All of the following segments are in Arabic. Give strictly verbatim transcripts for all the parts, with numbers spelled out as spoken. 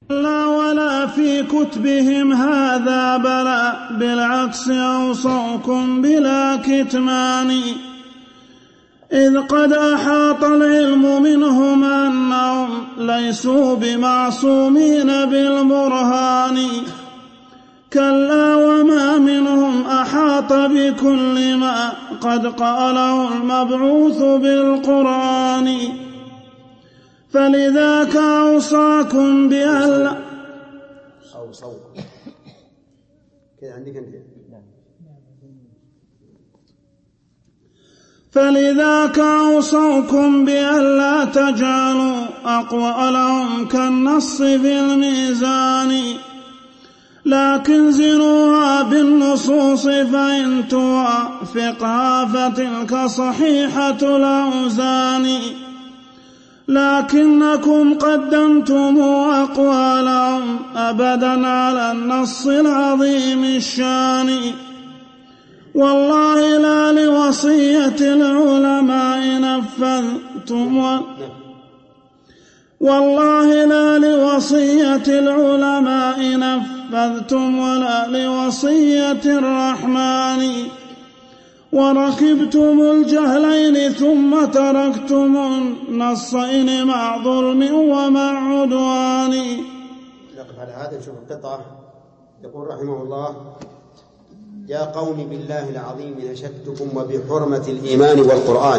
لا ولا في كتبهم هذا بلا، بالعكس أوصوكم بلا كتمان، إذ قد أحاط العلم منهم أنهم ليسوا بمعصومين بالبرهان، كلا وما منهم أحاط بكل ما قد قاله المبعوث بالقرآن، فلذاك أوصاكم بألا أوصوكم كذا عندك أنت فلذاك أوصوكم بألا تجعلوا أقوالهم كالنص في الميزان، لكن زنوها بالنصوص فإن توافقها فتلك صحيحة الأوزان، لكنكم قدمتم أقوالهم أبدا على النص العظيم الشان، والله لا لوصية العلماء نفذتم و... والله لا لوصية العلماء نفذتم ولا لوصية الرحمن، وركبتم الجهلين ثم تركتم النصين مع ظلم ومع عدوان. نقف على هذا نشوف القطعة. يقول رحمه الله: يا قوم بالله العظيم نشدتكم وبحرمة الإيمان والقرآن.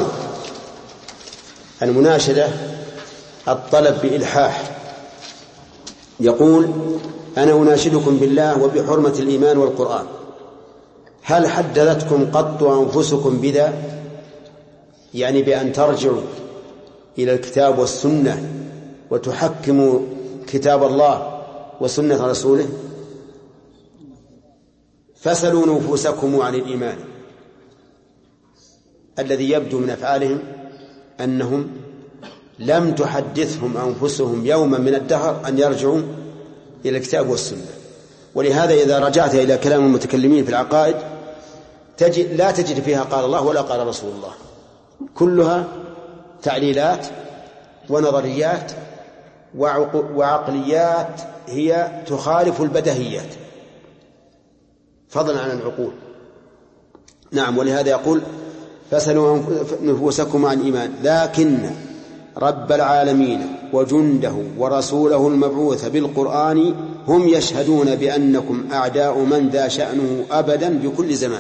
المناشدة الطلب بإلحاح. يقول: أنا أناشدكم بالله وبحرمة الإيمان والقرآن. هل حدثتكم قط أنفسكم بذا؟ يعني بأن ترجعوا إلى الكتاب والسنة وتحكموا كتاب الله وسنة رسوله؟ فسلوا نفوسكم عن الإيمان. الذي يبدو من أفعالهم أنهم لم تحدثهم أنفسهم يوما من الدهر أن يرجعوا إلى الكتاب والسنة. ولهذا إذا رجعت إلى كلام المتكلمين في العقائد تجد لا تجد فيها قال الله ولا قال رسول الله، كلها تعليلات ونظريات وعقليات هي تخالف البدهيات فضلا عن العقول. نعم، ولهذا يقول: فسلوا نفوسكم عن إيمان، لكن رب العالمين وجنده ورسوله المبعوث بالقرآن هم يشهدون بأنكم أعداء من ذا شأنه أبدا بكل زمان.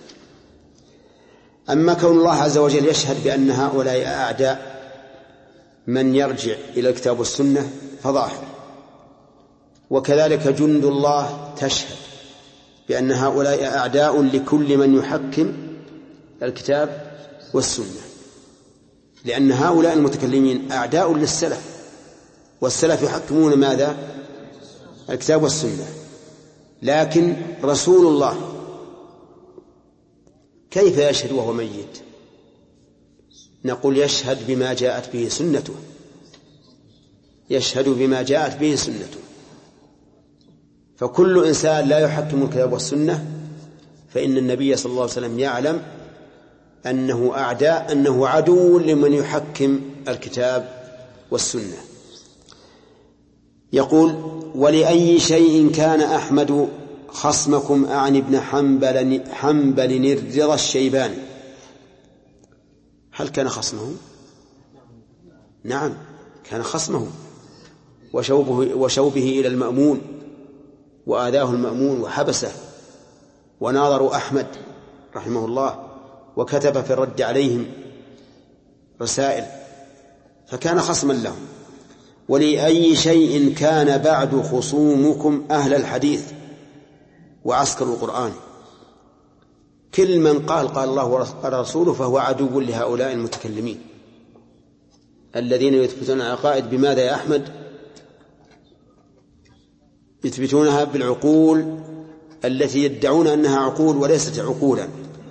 أما كون الله عز وجل يشهد بأن هؤلاء أعداء من يرجع إلى الكتاب والسنة فظاهر، وكذلك جند الله تشهد بأن هؤلاء أعداء لكل من يحكم الكتاب والسنة، لأن هؤلاء المتكلمين أعداء للسلف، والسلف يحكمون ماذا؟ الكتاب والسنة. لكن رسول الله كيف يشهد وهو ميت؟ نقول: يشهد بما جاءت به سنته، يشهد بما جاءت به سنته. فكل إنسان لا يحكم الكتاب والسنة فإن النبي صلى الله عليه وسلم يعلم أنه أعداء أنه عدو لمن يحكم الكتاب والسنة. يقول: ولأي شيء كان أحمد خصمكم أعني ابن حنبل, حنبل الرضا الشيباني. هل كان خصمه؟ نعم، كان خصمه وشوبه, وشوبه إلى المأمون، وآذاه المأمون وحبسه، وناظروا أحمد رحمه الله وكتب في الرد عليهم رسائل، فكان خصما لهم. ولأي شيء كان بعد خصومكم أهل الحديث وعسكر القرآن. كل من قال قال الله ورسوله فهو عدو لهؤلاء المتكلمين الذين يثبتون العقائد بماذا يا أحمد؟ يثبتونها بالعقول التي يدعون أنها عقول وليست عقولا.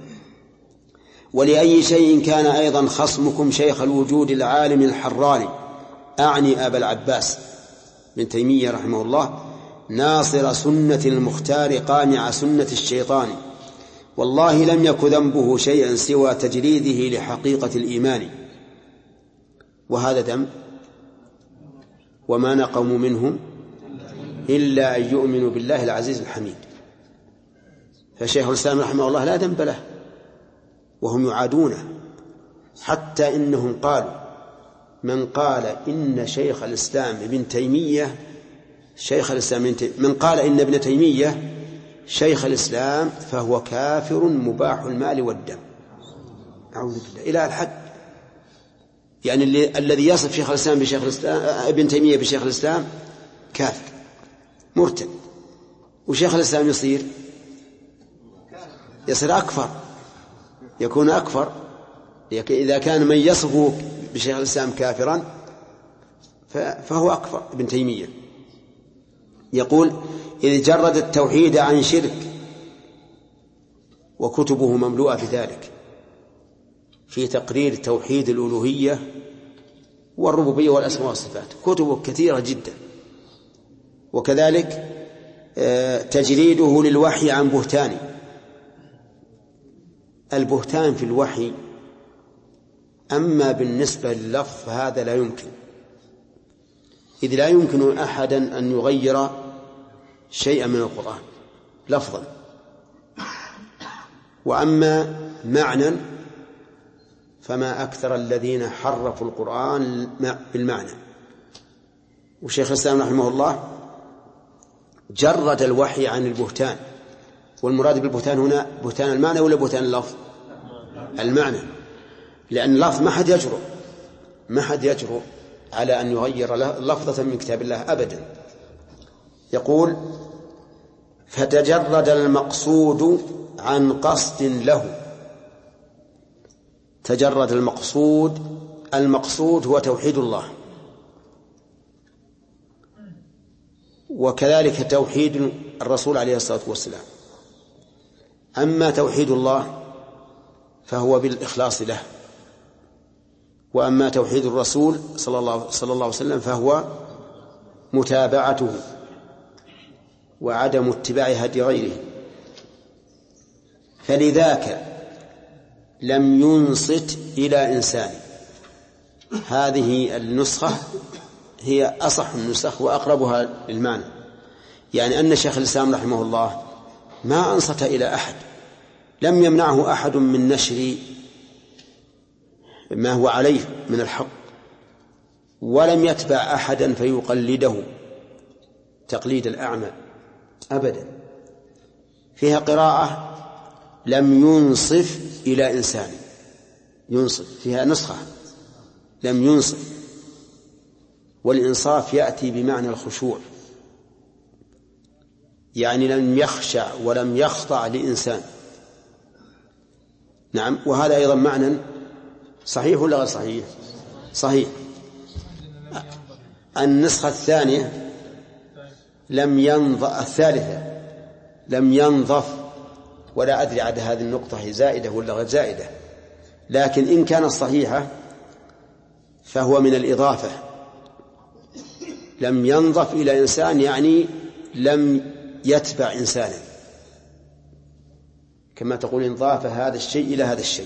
ولأي شيء كان أيضا خصمكم شيخ الوجود العالم الحراني، أعني أبا العباس بن تيمية رحمه الله، ناصر سنة المختار قانع سنة الشيطان، والله لم يك ذنبه شيئا سوى تجريده لحقيقة الإيمان. وهذا ذنب، وما نقموا منهم إلا أن يؤمنوا بالله العزيز الحميد. فشيخ الإسلام رحمه الله لا ذنب له وهم يعادونه، حتى إنهم قالوا من قال إن شيخ الإسلام ابن تيمية شيخ الإسلام من قال إن ابن تيمية شيخ الإسلام فهو كافر مباح المال والدم. أعوذ بالله إلى الحد، يعني اللي الذي يصف شيخ الإسلام بشيخ الإسلام ابن تيمية بشيخ الإسلام كافر مرتد، وشيخ الإسلام يصير يصير أكفر، يكون أكفر. إذا كان من يصفه بشيخ الإسلام كافرا فهو أكفر ابن تيمية. يقول إذ جرد التوحيد عن شرك وكتبه مملوءة بذلك في تقرير توحيد الألوهية والربوبية والأسماء والصفات، كتبه كثيرة جدا. وكذلك تجريده للوحي عن بهتان. البهتان في الوحي أما بالنسبة لللفظ هذا لا يمكن، إذ لا يمكن أحدا أن يغير شيئا من القرآن لفظا، وأما معنى فما أكثر الذين حرفوا القرآن بالمعنى. وشيخ الإسلام رحمه الله جرد الوحي عن البهتان، والمراد بالبهتان هنا بهتان المعنى ولا بهتان اللفظ؟ المعنى، لأن اللفظ ما حد يجرؤ ما حد يجرؤ على أن يغير لفظة من كتاب الله أبدا. يقول فتجرد المقصود عن قصد له. تجرد المقصود، المقصود هو توحيد الله، وكذلك توحيد الرسول عليه الصلاة والسلام. أما توحيد الله فهو بالإخلاص له، وأما توحيد الرسول صلى الله, صلى الله عليه وسلم فهو متابعته وعدم اتباع هدي غيره. فلذاك لم ينصت إلى إنسان. هذه النسخة هي أصح النسخ وأقربها للمعنى، يعني أن شيخ الإسلام رحمه الله ما أنصت إلى أحد، لم يمنعه أحد من نشر ما هو عليه من الحق، ولم يتبع أحدا فيقلده تقليد الأعمى أبدا. فيها قراءة لم ينصف إلى إنسان، ينصف فيها نسخة لم ينصف، والإنصاف يأتي بمعنى الخشوع، يعني لم يخشع ولم يخضع لإنسان. نعم، وهذا أيضا معنى صحيح ولا غير صحيح؟ صحيح. النسخة الثانية لم ينظف، الثالثة لم ينظف، ولا أدري عد هذه النقطة هي زائدة ولا غير زائدة، لكن إن كانت صحيحة فهو من الإضافة. لم ينظف إلى إنسان يعني لم يتبع إنسانا، كما تقول انضاف هذا الشيء إلى هذا الشيء.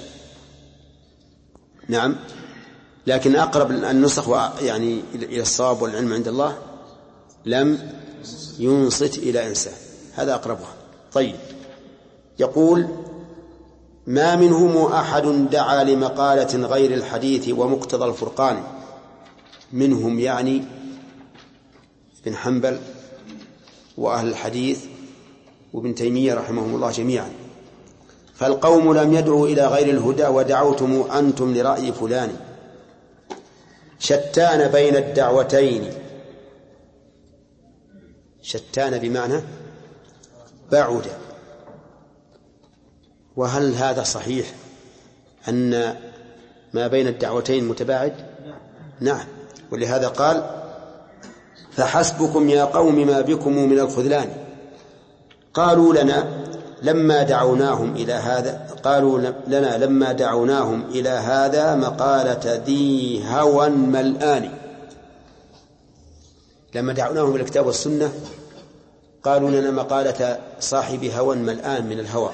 نعم، لكن أقرب النسخ يعني إلى الصواب والعلم عند الله لم ينصت إلى إنسان، هذا أقربها. طيب، يقول ما منهم أحد دعا لمقالة غير الحديث ومقتضى الفرقان. منهم يعني بن حنبل وأهل الحديث وابن تيمية رحمهم الله جميعا. فالقوم لم يدعوا إلى غير الهدى ودعوتم أنتم لرأي فلان. شتان بين الدعوتين. شتان بمعنى بعد. وهل هذا صحيح أن ما بين الدعوتين متباعد؟ نعم، ولهذا قال فحسبكم يا قوم ما بكم من الخذلان. قالوا لنا لما دعوناهم إلى هذا قالوا لنا لما دعوناهم إلى هذا مقالة ذي هوى ملآن. لما دعوناهم إلى الكتاب والسنة قالوا لنا مقالة صاحب هوى ملآن من الهوى.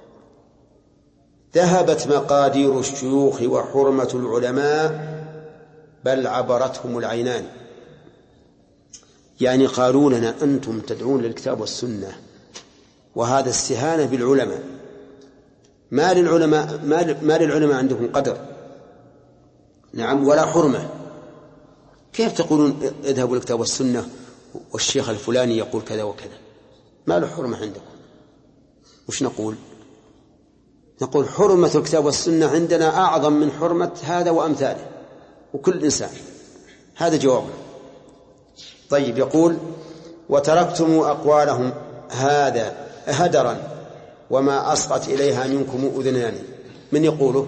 ذهبت مقادير الشيوخ وحرمة العلماء بل عبرتهم العينان. يعني قالوا لنا أنتم تدعون للكتاب والسنة، وهذا استهانة بالعلماء. ما للعلماء ما للعلماء عندكم قدر، نعم، ولا حرمة. كيف تقولون اذهبوا للكتاب والسنة والشيخ الفلاني يقول كذا وكذا؟ ما له حرمة عندكم. وش نقول؟ نقول حرمة الكتاب والسنة عندنا أعظم من حرمة هذا وأمثاله وكل إنسان. هذا جوابنا. طيب، يقول وتركتم أقوالهم هذا هدرا وما أصغت إليها منكم أذنان. من يقوله؟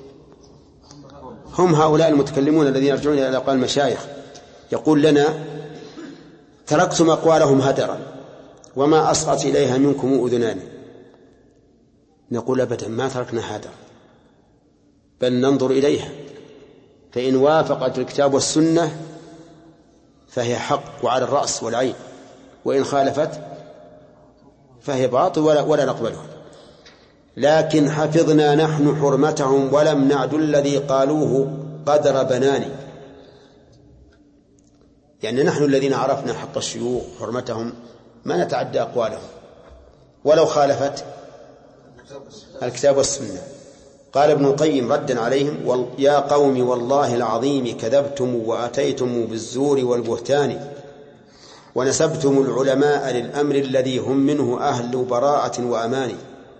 هم هؤلاء المتكلمون الذين يرجعون إلى أقوال المشايخ. يقول لنا تركتم أقوالهم هدرا وما أصغت إليها منكم أذنان. نقول أبدا ما تركنا هدرا، بل ننظر إليها، فإن وافقت الكتاب والسنة فهي حق وعلى الرأس والعين، وإن خالفت فهي باطل ولا, ولا نقبلها. لكن حفظنا نحن حرمتهم ولم نعد الذي قالوه قدر بناني. يعني نحن الذين عرفنا حق الشيوخ حرمتهم ما نتعدى أقوالهم ولو خالفت الكتاب والسنة. قال ابن القيم ردا عليهم: يا قوم والله العظيم كذبتم وأتيتم بالزور والبهتان ونسبتم العلماء للأمر الذي هم منه أهل براءة وأمان.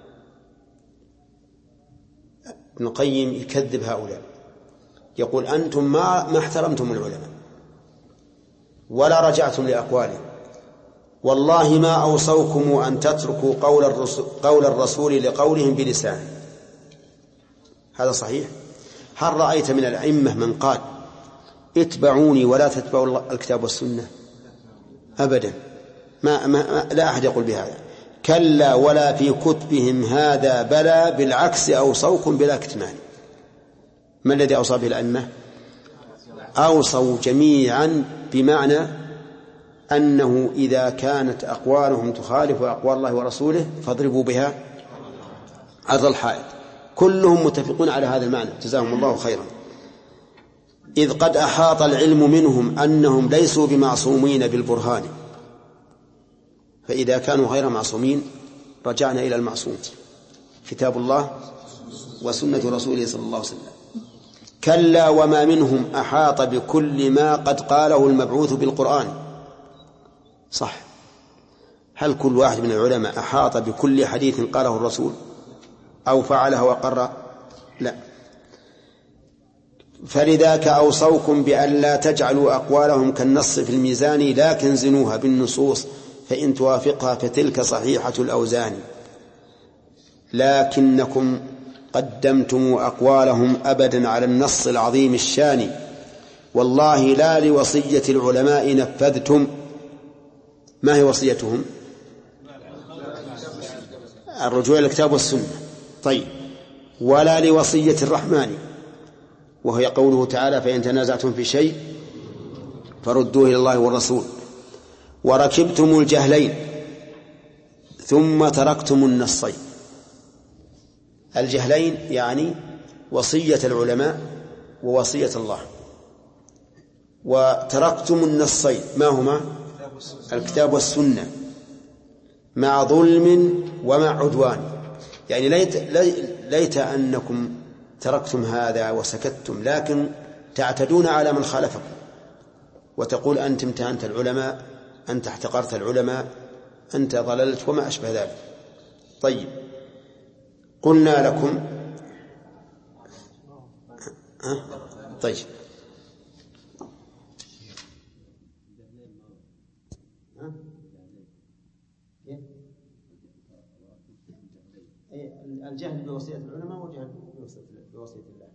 ابن القيم يكذب هؤلاء، يقول أنتم ما, ما احترمتم العلماء ولا رجعتم لأقوالهم، والله ما أوصوكم أن تتركوا قول الرسول, قول الرسول لقولهم بلسان. هذا صحيح. هل رأيت من الأئمة من قال اتبعوني ولا تتبعوا الكتاب والسنة؟ أبدا، ما, ما لا أحد يقول بهذا. كلا ولا في كتبهم هذا، بلى بالعكس أوصوكم بلا كتمان. ما الذي أوصى به الأئمة؟ أوصوا جميعا بمعنى أنه إذا كانت أقوالهم تخالف أقوال الله ورسوله فاضربوا بها عرض الحائط. كلهم متفقون على هذا المعنى، جزاهم الله خيرا. إذ قد أحاط العلم منهم أنهم ليسوا بمعصومين بالبرهان، فإذا كانوا غير معصومين رجعنا إلى المعصوم، كتاب الله وسنة رسوله صلى الله عليه وسلم. كلا وما منهم أحاط بكل ما قد قاله المبعوث بالقرآن. صح، هل كل واحد من العلماء أحاط بكل حديث قاله الرسول أو فعله وقر؟ لا. فلذاك أوصوكم بأن لا تجعلوا أقوالهم كالنص في الميزان، لكن زنوها بالنصوص فإن توافقها فتلك صحيحة الأوزان. لكنكم قدمتم أقوالهم أبدا على النص العظيم الشان، والله لا لوصية العلماء نفذتم. ما هي وصيتهم؟ الرجوع إلى الكتاب والسنة. طيب، ولا لوصية الرحمن، وهي قوله تعالى: فإن تنازعتم في شيء فردوه إلى الله والرسول. وركبتم الجهلين ثم تركتم النصين. الجهلين يعني وصية العلماء ووصية الله. وتركتم النصين، ما هما؟ الكتاب والسنة، مع ظلم ومع عدوان. يعني ليت, ليت أنكم تركتم هذا وسكتتم، لكن تعتدون على من خالفكم وتقول أنت امتهنت العلماء، أنت احتقرت العلماء، أنت ضللت وما أشبه ذلك. طيب، قلنا لكم أه؟ طيب الجهل بوصية العلماء وجهل بوصية الله.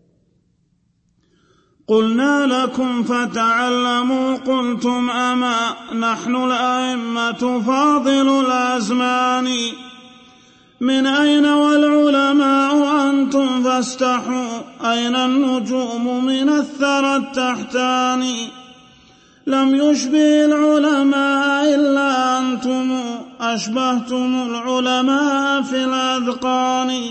قلنا لكم فتعلموا قلتم أما نحن الأئمة فاضل الأزمان، من أين والعلماء أنتم فاستحوا، أين النجوم من الثرى التحتان، لم يشبه العلماء إلا أنتم أشبهتم العلماء في الأذقان،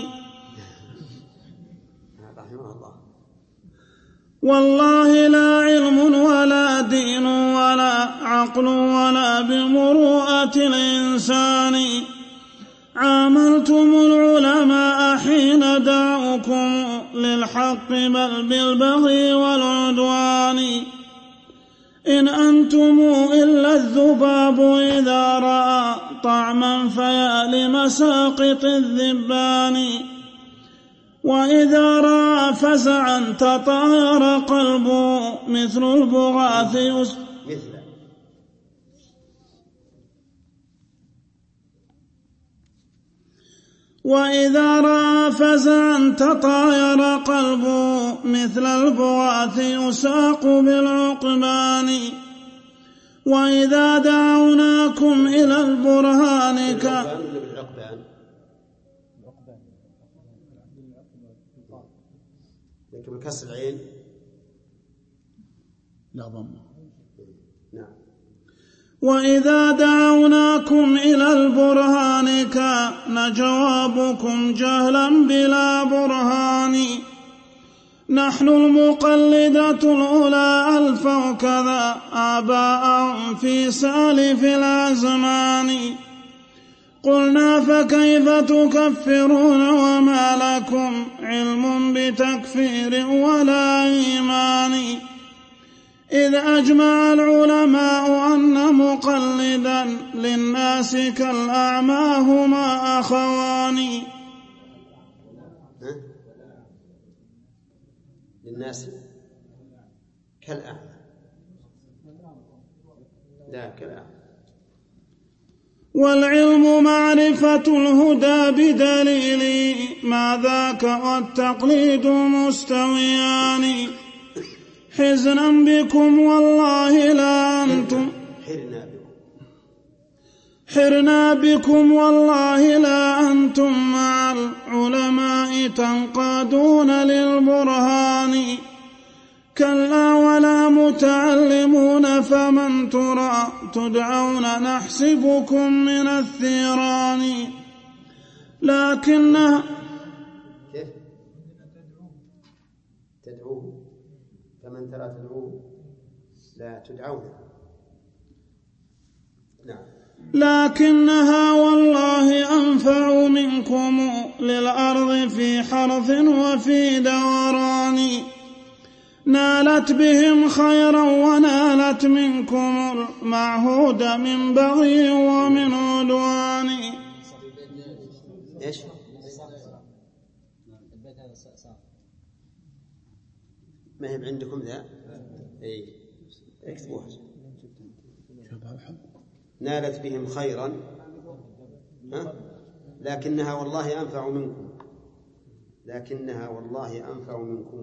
والله لا علم ولا دين ولا عقل ولا بل بالبغي والعدوان. إن أنتم إلا الذباب إذا رأى طعما فيا لمساقط الذبان. وإذا رأى فزعا تطاير قلبه مثل البغاث يس... وإذا رأى فزعا تطاير قلبه مثل البغاث يساق بالعقبان. وإذا دعوناكم إلى البرهان ك... لكن بكسر العين لا ضم. نعم. وإذا دعوناكم إلى البرهان كان جوابكم جهلا بلا برهان. نحن المقلدة الأولى ألفوا كذا آباءهم في سالف الأزمان. قلنا فكيف تكفرون وما لكم علم بتكفير ولا إيمان. إذ أجمع العلماء أن مقلدا للناس كالأعمى هما أخوان. للناس كالأعمى لا كالأعمى. والعلم معرفة الهدى بدليل ما ذاك والتقليد مستويان. حزنا بكم والله لا أنتم حرنا بكم والله لا أنتم مع العلماء تنقادون للبرهان. كلا ولا متعلمون فمن ترى تدعون نحسبكم من الثيران. لكن تدعوه فمن ترى تدعوه لا تدعون. نعم. لكنها والله أنفع منكم للأرض في حرث وفي دوران. نالت بهم خيرا ونالت منكم المعهود من بغي ومن عدوان. ايش؟ ما هي عندكم ذا؟ اي اكتبوها. نالت بهم خيرا ها؟ لكنها والله أنفع منكم لكنها والله أنفع منكم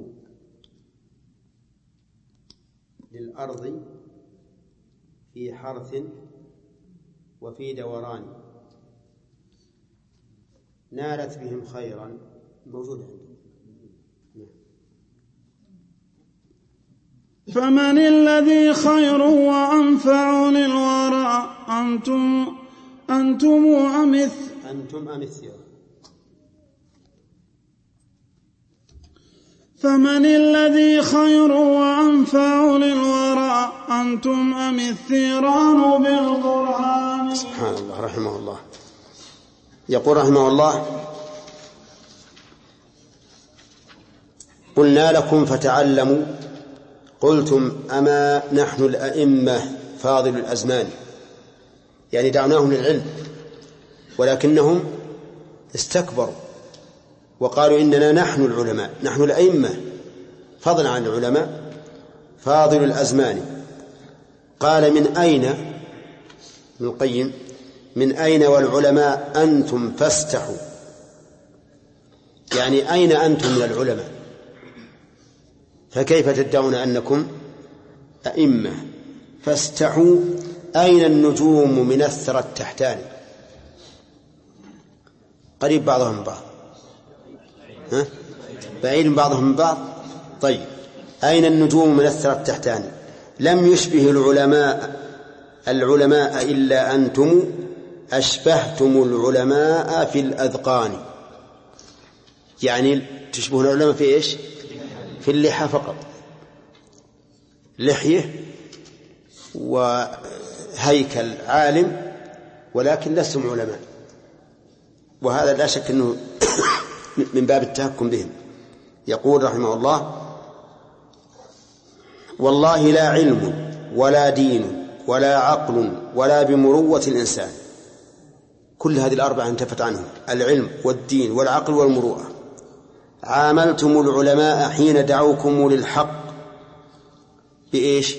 للأرض في حرث وفي دوران. نالت بهم خيرا موجود عندهم. فمن الذي خير وأنفع للورى أنتم أنتم أمث أنتم أمثل فمن الذي خير وأنفع للورى أنتم أم الثيران بالبرهان. سبحان الله رحمه الله. يقول رحمه الله: قلنا لكم فتعلموا قلتم أما نحن الأئمة فاضل الأزمان، يعني دعناهم للعلم ولكنهم استكبروا وقالوا إننا نحن العلماء، نحن الأئمة فضلا عن العلماء فاضل الأزمان. قال: من أين؟ ابن القيم: من أين والعلماء أنتم فاستحوا، يعني أين أنتم من العلماء؟ فكيف تدعون أنكم أئمة؟ فاستحوا أين النجوم من الثرى التحتاني؟ قريب بعضهم من بعض، ها؟ بعيد بعضهم من بعض. طيب، أين النجوم من الثرى التحتاني؟ لم يشبه العلماء العلماء إلا أنتم أشبهتم العلماء في الأذقان، يعني تشبهون العلماء في إيش؟ في اللحى فقط، لحية وهيكل عالم، ولكن لستم علماء، وهذا لا شك أنه من باب التهكم بهم. يقول رحمه الله: والله لا علم ولا دين ولا عقل ولا بمروة الإنسان. كل هذه الأربعة انتفت عنهم، العلم والدين والعقل والمروءة. عاملتم العلماء حين دعوكم للحق بإيش؟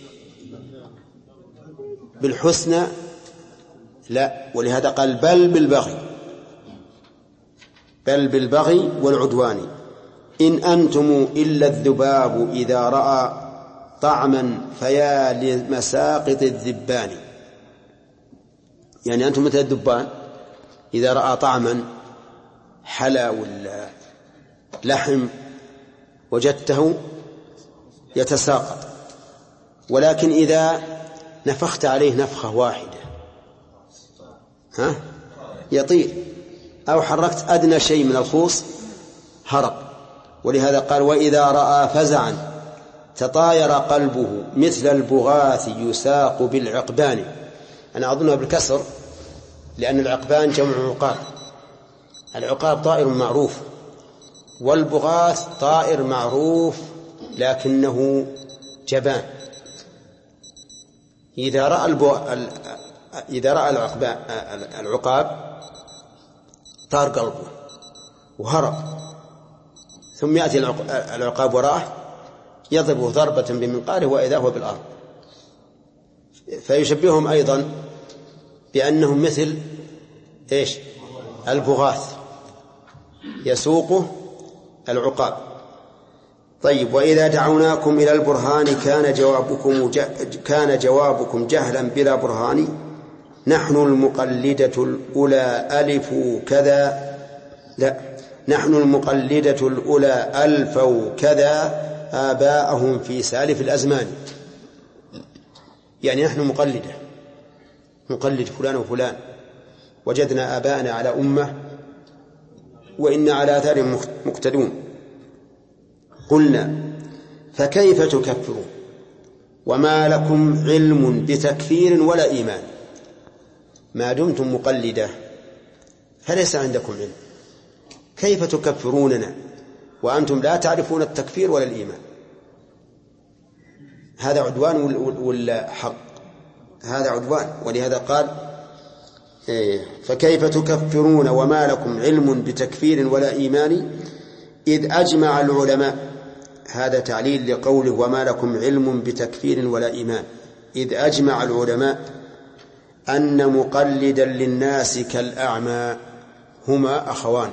بالحسنى؟ لا، ولهذا قال بل بالبغي، بل بالبغي والعدوان. إن أنتم إلا الذباب إذا رأى طعما فيا لمساقط الذبان. يعني أنتم مثل الذبان إذا رأى طعما حلا ولا لحم وجدته يتساقط، ولكن إذا نفخت عليه نفخة واحدة ها يطير، أو حركت أدنى شيء من الخوص هرب. ولهذا قال: وإذا رأى فزعا تطاير قلبه مثل البغاث يساق بالعقبان. أنا أظنها بالكسر لأن العقبان جمع عقاب. العقاب طائر معروف، والبغاث طائر معروف لكنه جبان. إذا رأى البو... إذا رأى العقبان... العقاب طار قلبه وهرب، ثم يأتي العقاب وراءه يضربه ضربة بمنقاره وإذا هو بالأرض. فيشبههم أيضا بأنهم مثل إيش؟ البغاث يسوقه العقاب. طيب: وإذا دعوناكم إلى البرهان كان جوابكم كان جوابكم جهلا بلا برهان. نحن المقلدة الأولى ألف كذا لا نحن المقلدة الأولى ألفوا كذا آباءهم في سالف الأزمان. يعني نحن مقلدة، نقلد فلان وفلان، وجدنا آباءنا على أمة وإن على آثارهم مقتدون. قلنا: فكيف تكفرون وما لكم علم بتكفير ولا إيمان؟ ما دمتم مقلدة فليس عندكم علم، كيف تكفروننا وأنتم لا تعرفون التكفير ولا الإيمان؟ هذا عدوان ولا حق؟ هذا عدوان. ولهذا قال: فكيف تكفرون وما لكم علم بتكفير ولا إيمان إذ أجمع العلماء. هذا تعليل لقوله وما لكم علم بتكفير ولا إيمان. إذ أجمع العلماء أن مقلدا للناس كالأعمى هما أخوان.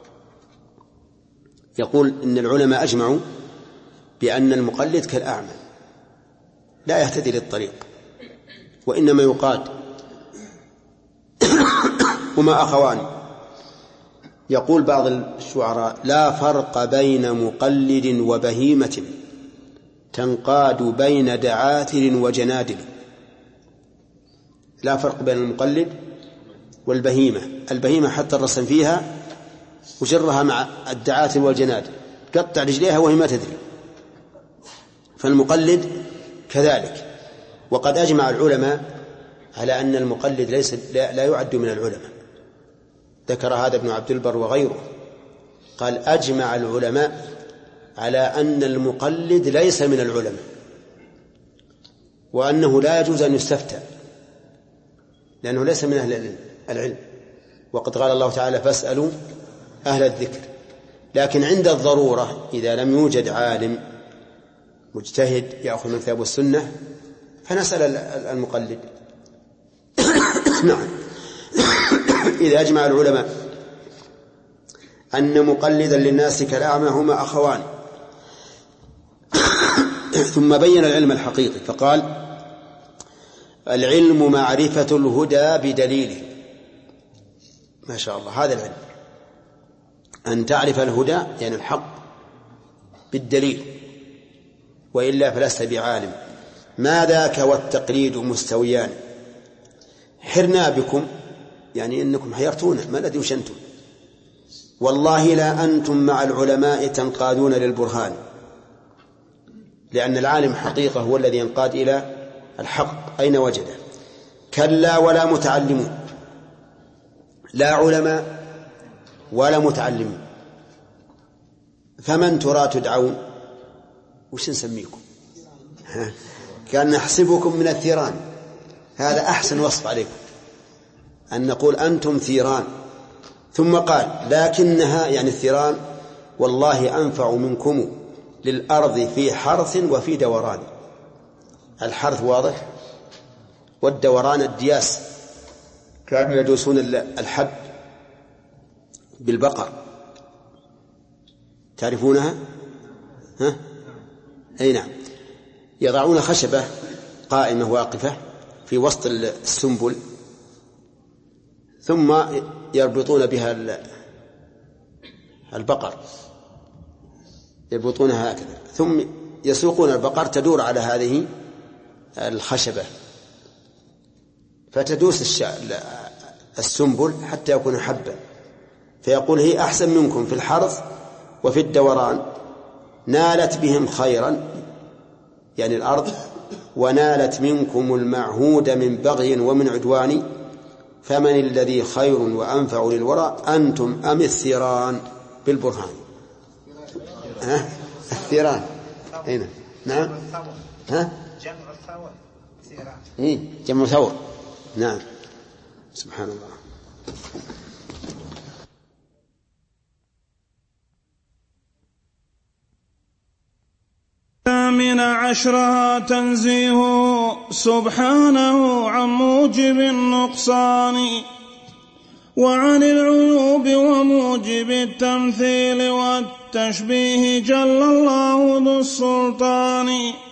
يقول إن العلماء أجمعوا بأن المقلد كالأعمى لا يهتدي للطريق، وإنما يقاد. هما أخوان. يقول بعض الشعراء: لا فرق بين مقلد وبهيمة تنقاد بين دعاتر وجنادل. لا فرق بين المقلد والبهيمة. البهيمة حتى الرسم فيها وجرها مع الدعاتر والجنادل، قطع رجليها وهي ما تدري. فالمقلد كذلك. وقد أجمع العلماء على أن المقلد ليس لا يعد من العلماء. ذكر هذا ابن عبد البر وغيره، قال: أجمع العلماء على أن المقلد ليس من العلماء، وأنه لا يجوز أن يستفتى لأنه ليس من أهل العلم. وقد قال الله تعالى: فاسألوا أهل الذكر. لكن عند الضرورة إذا لم يوجد عالم مجتهد يأخذ من الكتاب والسنة فنسأل المقلد. نعم. إذا أجمع العلماء أن مقلدا للناس كالأعمى هما أخوان. ثم بين العلم الحقيقي فقال: العلم معرفة الهدى بدليله. ما شاء الله، هذا العلم، أن تعرف الهدى يعني الحق بالدليل، وإلا فلست بعالم. ما ذاك والتقليد مستويان. حرنا بكم يعني إنكم حيرتونا، ما الذي وشنتم. والله لا أنتم مع العلماء تنقادون للبرهان، لأن العالم حقيقة هو الذي ينقاد إلى الحق أين وجده. كلا ولا متعلمون، لا علماء ولا متعلمين. فمن ترى تدعون، وش نسميكم؟ كان نحسبكم من الثيران. هذا أحسن وصف عليكم، أن نقول أنتم ثيران. ثم قال لكنها يعني الثيران والله أنفع منكم للأرض في حرث وفي دوران. الحرث واضح، والدوران الدياس، كانوا يدوسون الحب بالبقر، تعرفونها؟ ها؟ أي نعم. يضعون خشبة قائمة واقفة في وسط السنبل، ثم يربطون بها البقر، يربطونها هكذا، ثم يسوقون البقر تدور على هذه الخشبة فتدوس السنبل حتى يكون حبا. فيقول هي أحسن منكم في الحرث وفي الدوران، نالت بهم خيرا يعني الأرض، ونالت منكم المعهود من بغي ومن عدوان، فمن الذي خير وأنفع للورى أنتم أم الثيران؟ بالبرهان. ها؟ الثيران. هنا نعم. ها؟ جمع ثور ثيران. إيه جمع ثور. نعم. سبحان الله. من عشرها تنزيه سبحانه عن موجب النقصان وعن العيوب وموجب التمثيل والتشبيه، جل الله ذو السلطان.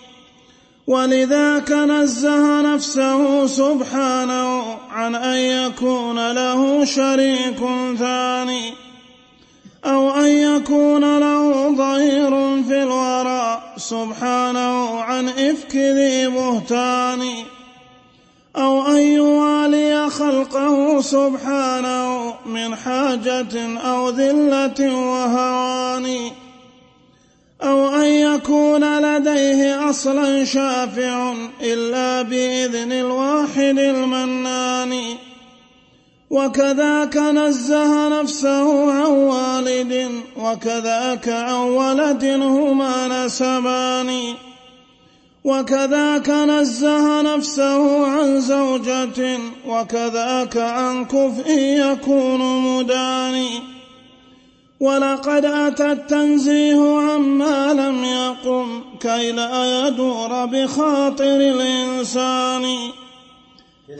ولذاك نزه نفسه سبحانه عن أن يكون له شريك ثاني، أو أن يكون له ظهير في الورى سبحانه عن إفك ذي بهتان، أو أن يوالي خلقه سبحانه من حاجة أو ذلة وهوان، أو أن يكون لديه أصلا شافع إلا بإذن الواحد المنان. وكذاك نزه نفسه عن والد، وكذاك عن ولد هما نسبان، وكذاك نزه نفسه عن زوجة، وكذاك عن كفء يكون مداني. ولقد أتى التنزيه عما لم يقم كي لا يدور بخاطر الإنسان. ف...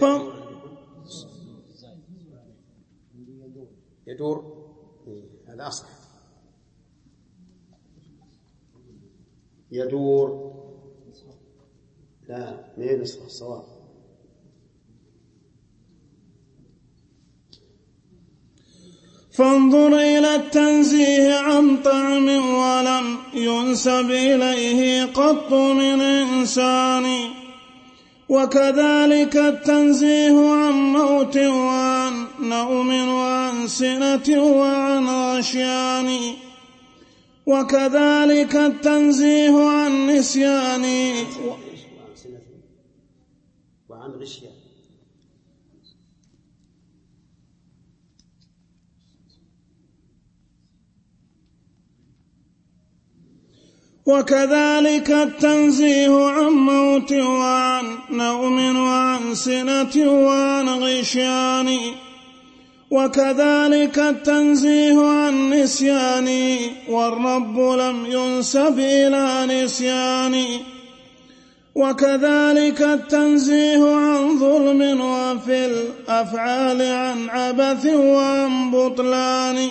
يدور هذا أصح، يدور لا ما ينصف الصواب. فانظر إلى التنزيه عن طعم ولم ينسب إليه قط من إنسان، وكذلك التنزيه عن موت وعن نوم وعن سنة وعن غشيان، وكذلك التنزيه عن نسيان وعن غشيان. وكذلك التنزيه عن موت وعن نوم وعن سنة وعن غشيان، وكذلك التنزيه عن نسيان، والرب لم ينسب إلى نسيان. وكذلك التنزيه عن ظلم وفي الأفعال عن عبث وعن بطلان،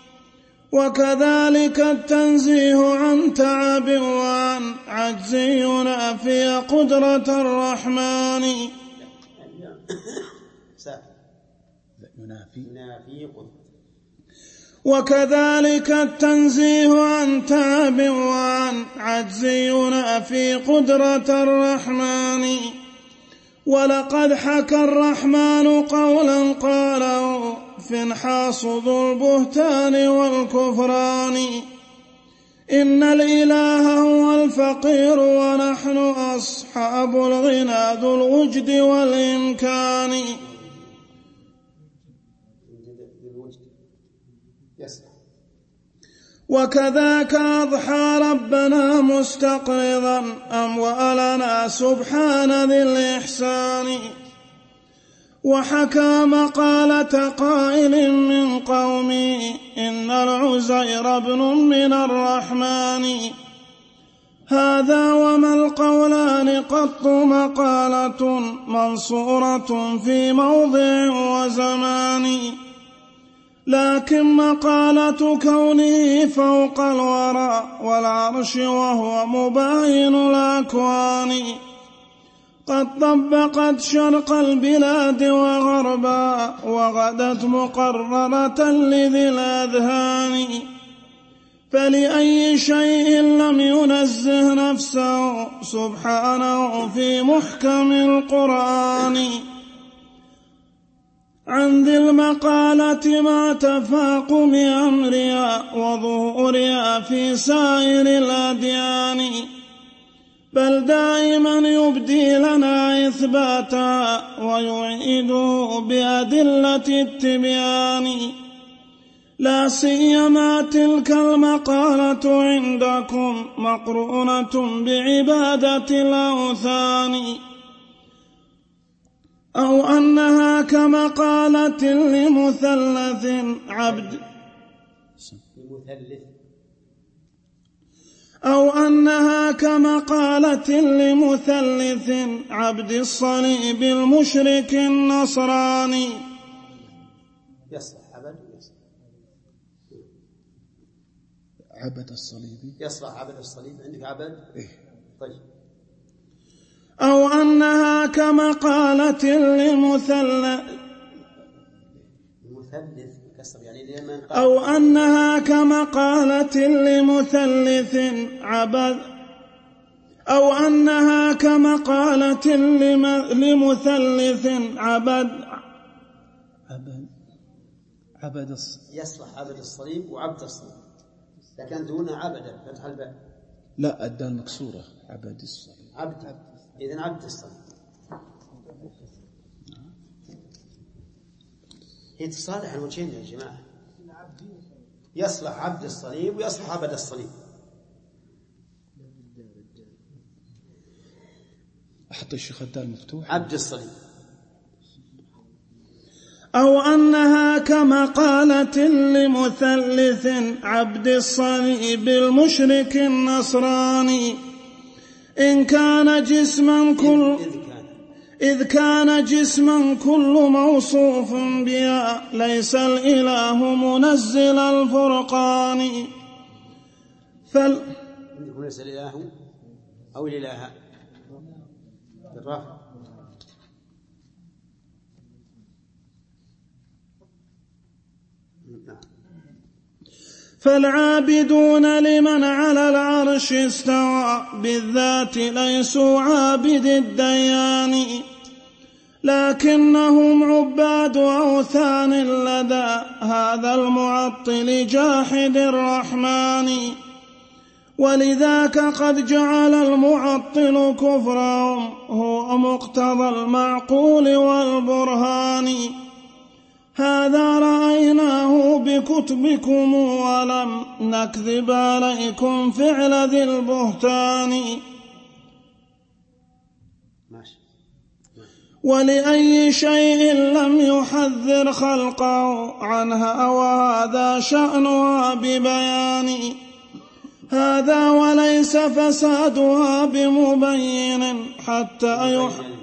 وكذلك التنزيه عن تعب وعن عجز ينافي قدرة الرحمن. وكذلك التنزيه عن تعب وعن عجز ينافي قدرة الرحمن. ولقد حكى الرحمن قولا قاله فنحاص ذو البهتان والكفران، إن الإله هو الفقير ونحن أصحاب الغنى ذو الوجد والإمكان. وكذاك أضحى ربنا مستقرضا أموالنا سبحان ذي الإحسان. وحكى مقالة قائل من قومي إن العزير ابن من الرحمن. هذا وما القولان قط مقالة منصورة في موضع وزمان، لكن مقالة كونه فوق الورى والعرش وهو مباين الأكوان قد طبقت شرق البلاد وغربا وغدت مقررة لذي الأذهان. فلأي شيء لم ينزه نفسه سبحانه في محكم القرآن عن ذي المقالة مع تفاقم أمرها وظهورها في سائر الأديان، بل دائما يبدي لنا إثباتا ويعيده بأدلة التبيان. لا سيما تلك المقالة عندكم مقرونة بعبادة الأوثان، أو أنها كمقالة لمثلث عبد أو أنها كمقالة لمثلث عبد الصليب المشرك النصراني. يصلح عبد عبد الصليب يصلح عبد الصليب عندك عبد إيه؟ طيب. أو أنها كمقالة لمثلث مثلث كسر يعني لمن أو أنها كمقالة لمثلث عبد أو أنها كمقالة لمثلث عبد عبد عبد يصلح عبد الصليب وعبد الصليب، لكن دون عبد فتح الباء. لا الدال مكسورة عبد الصليب عبد إذن عبد الصليب هي تصالح الوجهين يا جماعة. يصلح عبد الصليب ويصلح عبد الصليب. أحط الشيخ الدال مفتوح عبد الصليب. أو أنها كمقالة لمثلث عبد الصليب المشرك النصراني إن كان جسما كل إذ كان جسما كل موصوف بها ليس الإله منزل الفرقان. فل ليس الإله أو الإله بالرفع فالعابدون لمن على العرش استوى بالذات ليسوا عابد الديان، لكنهم عباد أوثان لدى هذا المعطل جاحد الرحمن. ولذاك قد جعل المعطل كفرهم هو مقتضى المعقول والبرهان. هذا رأيناه بكتبكم ولم نكذب عليكم فعل ذي البهتان. ولأي شيء لم يحذر خلقه عنها وهذا شأنها ببيان. هذا وليس فسادها بمبين حتى يحذر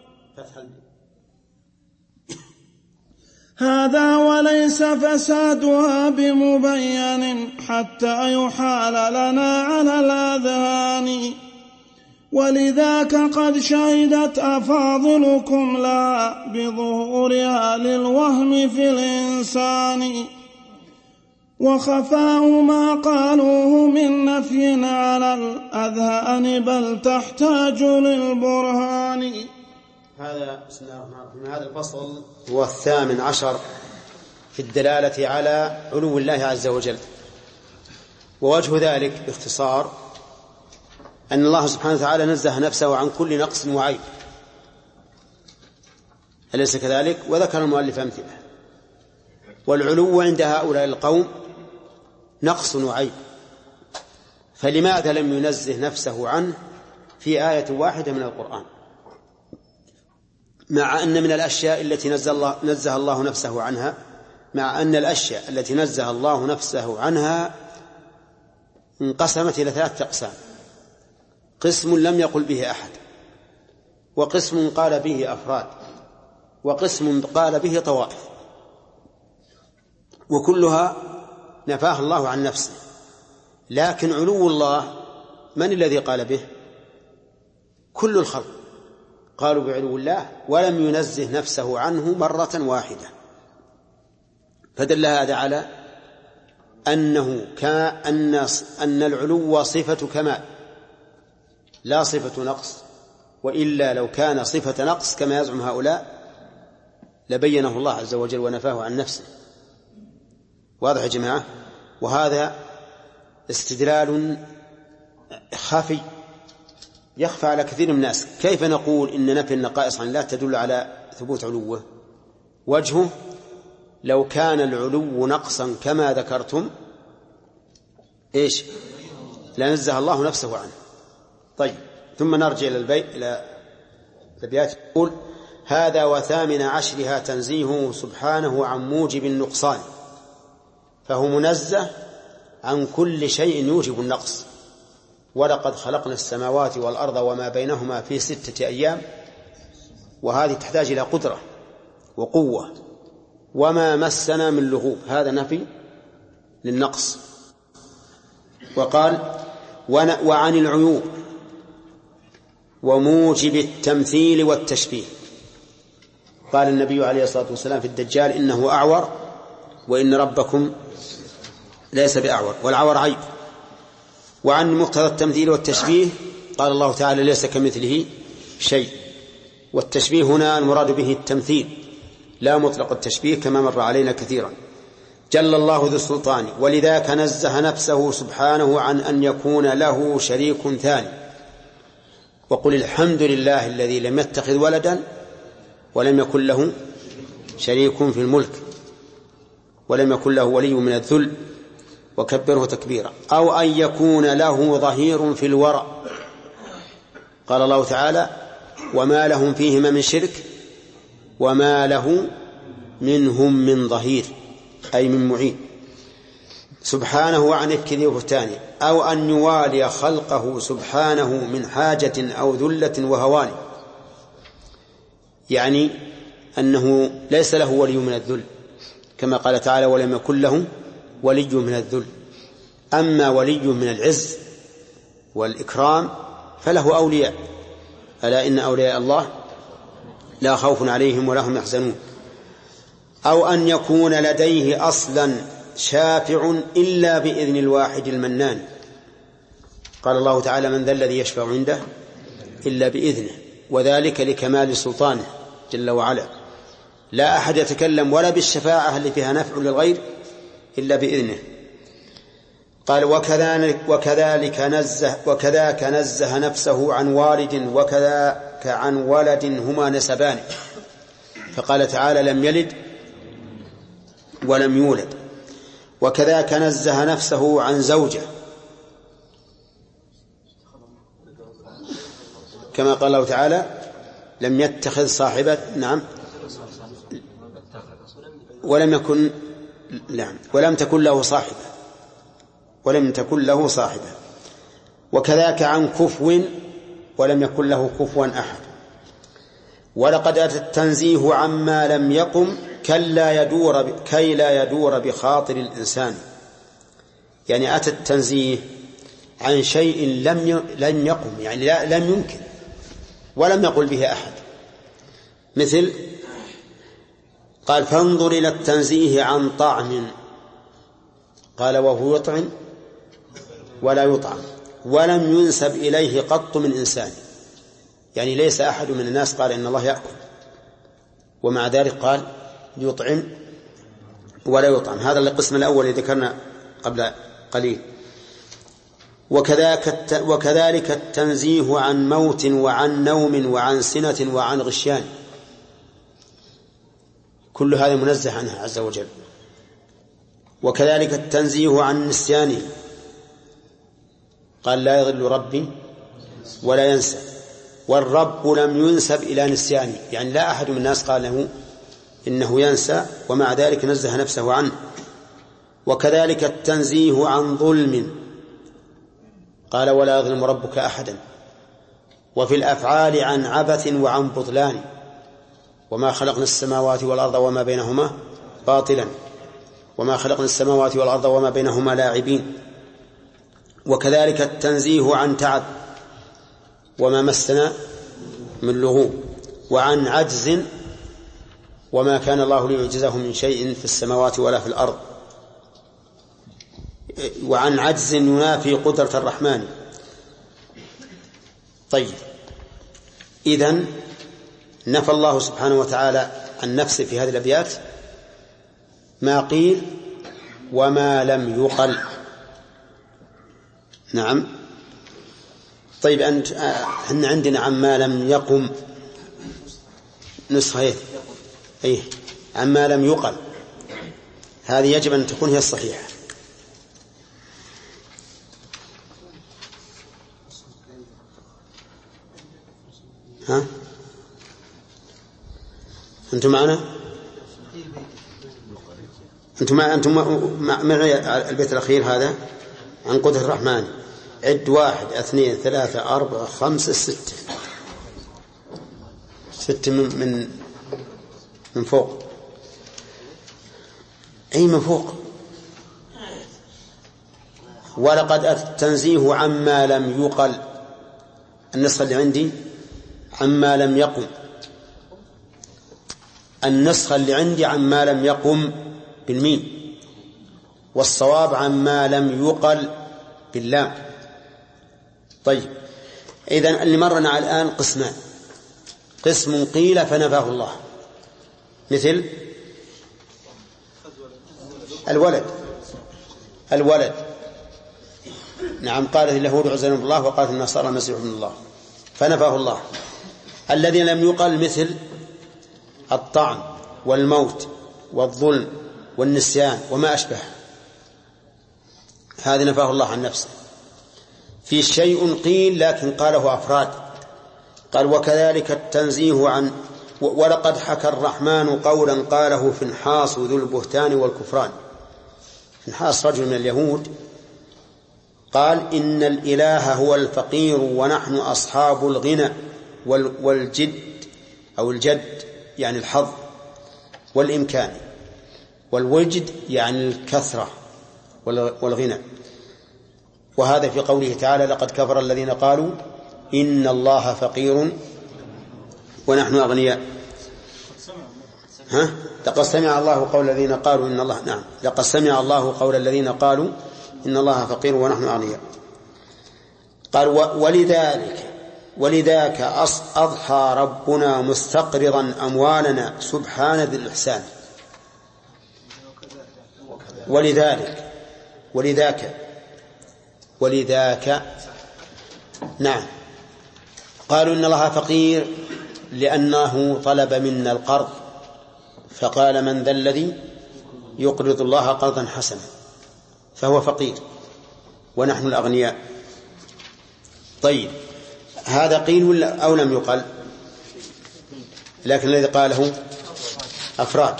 هذا وليس فسادها بمبين حتى يحال لنا على الأذهان. ولذاك قد شهدت أفاضلكم لا بظهورها للوهم في الإنسان، وخفاء ما قالوه من نفي على الأذهان بل تحتاج للبرهان. هذا بسم الله الرحمن الرحيم. هذا الفصل هو الثامن عشر في الدلالة على علو الله عز وجل. ووجه ذلك باختصار أن الله سبحانه وتعالى نزه نفسه عن كل نقص وعيب، أليس كذلك؟ وذكر المؤلف أمثلة. والعلو عند هؤلاء القوم نقص وعيب، فلماذا لم ينزه نفسه عنه في آية واحدة من القرآن، مع أن من الأشياء التي نزه الله, نزه الله نفسه عنها مع أن الأشياء التي نزه الله نفسه عنها انقسمت إلى ثلاثة أقسام: قسم لم يقل به أحد، وقسم قال به أفراد، وقسم قال به طوائف، وكلها نفاه الله عن نفسه. لكن علو الله من الذي قال به؟ كل الخلق قالوا بعلو الله، ولم ينزه نفسه عنه مرة واحدة. فدل هذا على أنه كأن أن العلو صفة كمال لا صفة نقص، وإلا لو كان صفة نقص كما يزعم هؤلاء لبينه الله عز وجل ونفاه عن نفسه. واضح يا جماعة؟ وهذا استدلال خفي يخفى على كثير من الناس. كيف نقول إن نفي النقائص عن الله تدل على ثبوت علوه؟ وجهه: لو كان العلو نقصا كما ذكرتم إيش لنزه الله نفسه عنه. طيب، ثم نرجع إلى البيت إلى الأبيات. يقول: هذا وثامن عشرها تنزيهه سبحانه عن موجب النقصان، فهو منزه عن كل شيء يوجب النقص. ولقد خلقنا السماوات والأرض وما بينهما في ستة أيام، وهذه تحتاج إلى قدرة وقوة. وما مسنا من لغوب، هذا نفي للنقص. وقال: وعن العيوب وموجب التمثيل والتشبيه. قال النبي عليه الصلاة والسلام في الدجال: إنه أعور وإن ربكم ليس بأعور، والعور عيب. وعن مقتضى التمثيل والتشبيه قال الله تعالى: ليس كمثله شيء. والتشبيه هنا المراد به التمثيل لا مطلق التشبيه كما مر علينا كثيرا. جل الله ذو السلطان، ولذاك نزه نفسه سبحانه عن أن يكون له شريك ثاني. وقل الحمد لله الذي لم يتخذ ولدا ولم يكن له شريك في الملك ولم يكن له ولي من الذل وكبره تكبيرا. أو أن يكون له ظهير في الورى. قال الله تعالى: وما لهم فيهما من شرك وما له منهم من ظهير، أي من معين سبحانه عن إفك وفتان. أو أن يوالي خلقه سبحانه من حاجة أو ذلة وهوان، يعني أنه ليس له ولي من الذل كما قال تعالى: ولم يكن له ولي من الذل. أما ولي من العز والإكرام فله أولياء: ألا إن أولياء الله لا خوف عليهم ولا هم يحزنون. أو أن يكون لديه أصلا شافع إلا بإذن الواحد المنان. قال الله تعالى: من ذا الذي يشفع عنده إلا بإذنه، وذلك لكمال سلطانه جل وعلا. لا أحد يتكلم ولا بالشفاعة اللي فيها نفع للغير إلا بإذنه. قال: وكذلك, وكذلك نزه وكذاك نزه نفسه عن والد وكذاك عن ولد هما نسبان. فقال تعالى: لم يلد ولم يولد. وكذاك نزه نفسه عن زوجة كما قال الله تعالى: لم يتخذ صاحبة نعم ولم يكن نعم ولم تكن له صاحبة ولم تكن له صاحبة. وكذاك عن كفو ولم يكن له كفوا أحد. ولقد أتى التنزيه عما لم يقم كلا يدور ب... كي لا يدور بخاطر الإنسان، يعني أتى التنزيه عن شيء لم ي... لم يقم، يعني لا... لم يمكن ولم يقل به أحد. مثل قال: فانظر إلى التنزيه عن طعم، قال: وهو يطعم ولا يطعم، ولم ينسب إليه قط من إنسان، يعني ليس أحد من الناس قال إن الله يأكل، ومع ذلك قال يطعم ولا يطعم. هذا القسم الأول الذي ذكرنا قبل قليل. وكذلك وكذلك التنزيه عن موت وعن نوم وعن سنة وعن غشيان، كل هذا منزه عنها عز وجل. وكذلك التنزيه عن نسيانه قال لا يضل ربي ولا ينسى. والرب لم ينسب إلى نسيانه، يعني لا أحد من الناس قال له إنه ينسى ومع ذلك نزه نفسه عنه. وكذلك التنزيه عن ظلم، قال ولا يظلم ربك أحدا. وفي الأفعال عن عبث وعن بطلان، وما خلقنا السماوات والأرض وما بينهما باطلا، وما خلقنا السماوات والأرض وما بينهما لاعبين. وكذلك التنزيه عن تعب وما مسنا من لغوب، وعن عجز وما كان الله ليعجزه من شيء في السماوات ولا في الأرض، وعن عجز ينافي قدرة الرحمن. طيب، إذن نفى الله سبحانه وتعالى عن نفسه في هذه الأبيات ما قيل وما لم يقل. نعم. طيب، أنت احنا عندنا عما لم يقم نسخة ايه عما لم يقل، هذه يجب أن تكون هي الصحيحة. ها أنتم معنا؟ أنتم مع أنتم معي البيت الأخير هذا عن قدرة الرحمن. عد واحد اثنين ثلاثة أربعة خمسة ستة ستة من من من فوق. أي من فوق. ولقد التنزيه عما لم يقل، النسخة اللي عندي عما لم يقم، النسخة اللي عندي عما لم يقم بالميم، والصواب عما لم يقل باللام. طيب، إذن اللي مرنا الآن قسمان: قسم قيل فنفاه الله، مثل الولد الولد نعم، قالت اليهود عزير ابن الله وقالت النصارى المسيح ابن الله، فنفاه الله. الذي لم يقل مثل الطعن والموت والظلم والنسيان وما أشبه، هذا نفاه الله عن نفسه. في شيء قيل لكن قاله أفراد، قال وكذلك التنزيه عن ولقد حكى الرحمن قولا قاله فنحاس ذو البهتان والكفران. فنحاس رجل من اليهود قال إن الإله هو الفقير ونحن أصحاب الغنى والجد أو الجد يعني الحظ والإمكان، والوجد يعني الكثرة والغنى. وهذا في قوله تعالى لقد كفر الذين قالوا إن الله فقير ونحن أغنياء. ها؟ لقد سمع الله قول الذين قالوا إن الله نعم لقد سمع الله قول الذين قالوا إن الله فقير ونحن أغنياء. قال ولذلك ولذاك أضحى ربنا مستقرضا أموالنا سبحان ذي الإحسان. ولذلك ولذاك ولذاك نعم قالوا إن الله فقير لأنه طلب منا القرض، فقال من ذا الذي يقرض الله قرضا حسنا، فهو فقير ونحن الأغنياء. طيب، هذا قيل ولا أو لم يقل؟ لكن الذي قاله أفراد.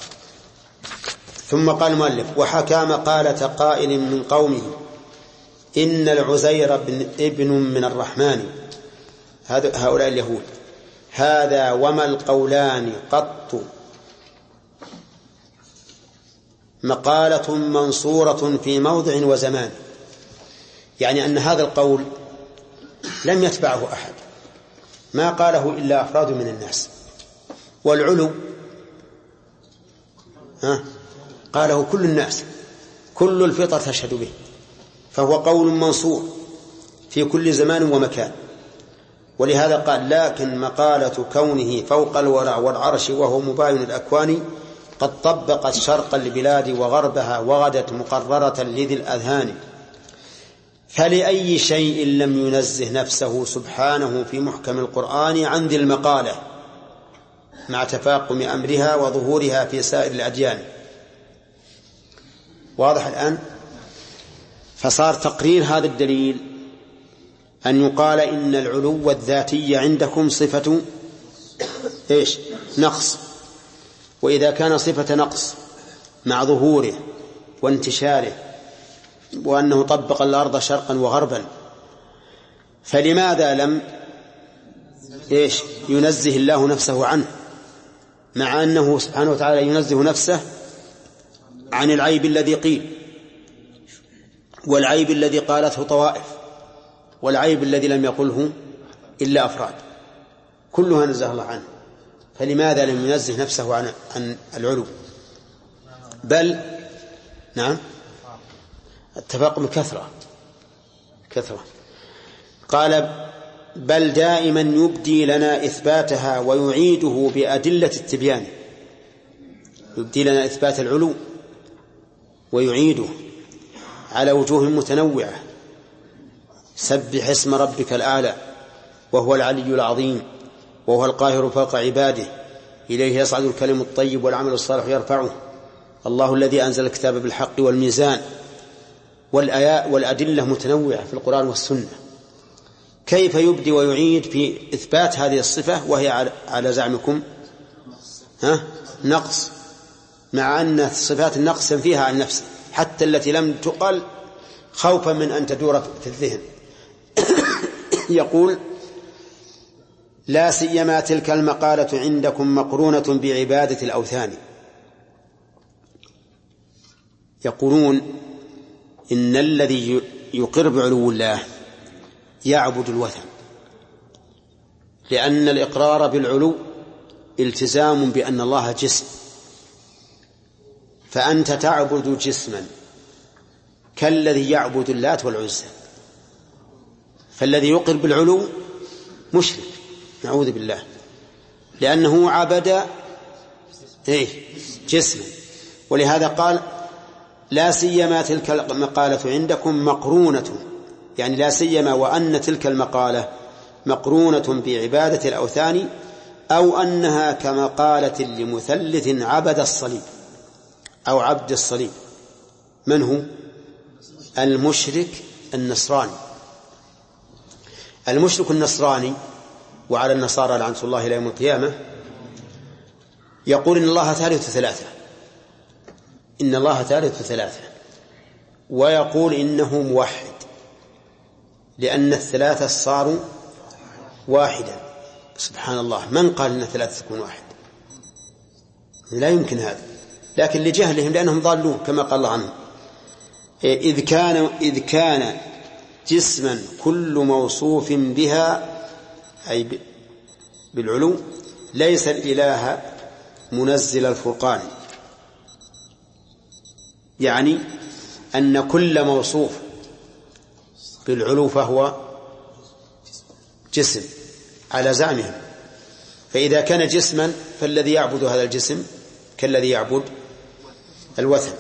ثم قال المؤلف وحكى مقالة قائل من قومه إن العزير ابن من الرحمن، هؤلاء اليهود، هذا وما القولان قط مقالة منصورة في موضع وزمان. يعني أن هذا القول لم يتبعه أحد، ما قاله إلا أفراد من الناس. والعلو ها قاله كل الناس، كل الفطر تشهد به، فهو قول منصور في كل زمان ومكان. ولهذا قال لكن مقالة كونه فوق الورع والعرش وهو مباين الأكوان قد طبقت شرق البلاد وغربها وغدت مقررة لذي الأذهان. فلأي شيء لم ينزه نفسه سبحانه في محكم القرآن عن ذي المقالة مع تفاقم أمرها وظهورها في سائر الأديان. واضح الآن؟ فصار تقرير هذا الدليل أن يقال إن العلو الذاتي عندكم صفة إيش؟ نقص. وإذا كان صفة نقص مع ظهوره وانتشاره وأنه طبق الأرض شرقا وغربا، فلماذا لم إيش ينزه الله نفسه عنه، مع أنه سبحانه وتعالى ينزه نفسه عن العيب الذي قيل، والعيب الذي قالته طوائف، والعيب الذي لم يقله إلا أفراد، كلها نزه الله عنه، فلماذا لم ينزه نفسه عن عن العلو؟ بل نعم التفاقم كثرة كثرة قال بل دائما يبدي لنا إثباتها ويعيده بأدلة التبيان، يبدي لنا إثبات العلو ويعيده على وجوه متنوعة. سبح اسم ربك الأعلى وهو العلي العظيم وهو القاهر فوق عباده، إليه يصعد الكلم الطيب والعمل الصالح يرفعه، الله الذي أنزل الكتاب بالحق والميزان. والآيات والأدلة متنوعة في القرآن والسنة. كيف يبدي ويعيد في إثبات هذه الصفة وهي على زعمكم ها نقص، مع أن صفات النقص فيها عن نفسه حتى التي لم تقل خوفا من أن تدور في الذهن. يقول لا سيما تلك المقالة عندكم مقرونة بعبادة الأوثان. يقولون إن الذي يقر بعلو الله يعبد الوثن، لأن الإقرار بالعلو التزام بأن الله جسم، فأنت تعبد جسما كالذي يعبد اللات والعزى، فالذي يقر بالعلو مشرك نعوذ بالله، لأنه عبد إيه جسما. ولهذا قال لا سيما تلك المقالة عندكم مقرونة، يعني لا سيما وأن تلك المقالة مقرونة بعبادة الأوثان، أو أنها كمقالة لمثلث عبد الصليب أو عبد الصليب. من هو؟ المشرك النصراني. المشرك النصراني وعلى النصارى لعنة الله إلى يوم القيامة يقول إن الله ثالث ثلاثة، إن الله ثالث ثلاثة، ويقول إنه موحد لأن الثلاثة صاروا واحدا. سبحان الله، من قال إن الثلاثة تكون واحد؟ لا يمكن هذا، لكن لجهلهم لأنهم ضالون كما قال الله عنهم. إذ كان, إذ كان جسما كل موصوف بها أي بالعلو ليس الإله منزل الفرقان، يعني أن كل موصوف بالعلو فهو جسم على زعمهم. فإذا كان جسما فالذي يعبد هذا الجسم كالذي يعبد الوثن.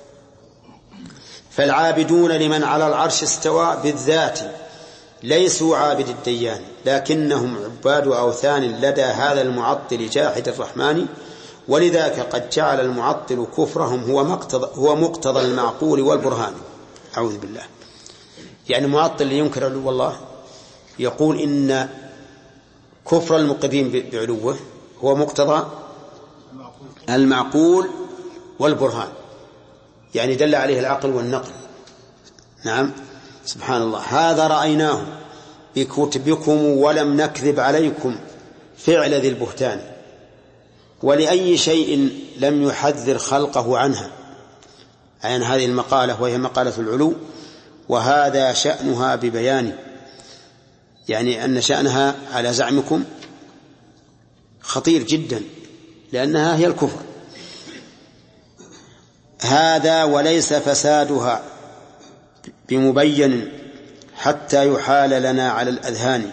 فالعابدون لمن على العرش استوى بالذات ليسوا عابد الديان، لكنهم عباد أوثان لدى هذا المعطل جاحد الرحمن، ولذاك قد جعل المعطل كفرهم هو مقتضى, هو مقتضى المعقول والبرهان. أعوذ بالله. يعني المعطل اللي ينكر علو الله يقول إن كفر المقرين بعلوه هو مقتضى المعقول والبرهان، يعني دل عليه العقل والنقل. نعم سبحان الله. هذا رأيناه بكتبكم ولم نكذب عليكم فعل ذي البهتان، ولأي شيء لم يحذر خلقه عنها، عن هذه المقالة وهي مقالة العلو، وهذا شأنها ببيان، يعني أن شأنها على زعمكم خطير جدا لأنها هي الكفر. هذا وليس فسادها بمبين حتى يحال لنا على الأذهان،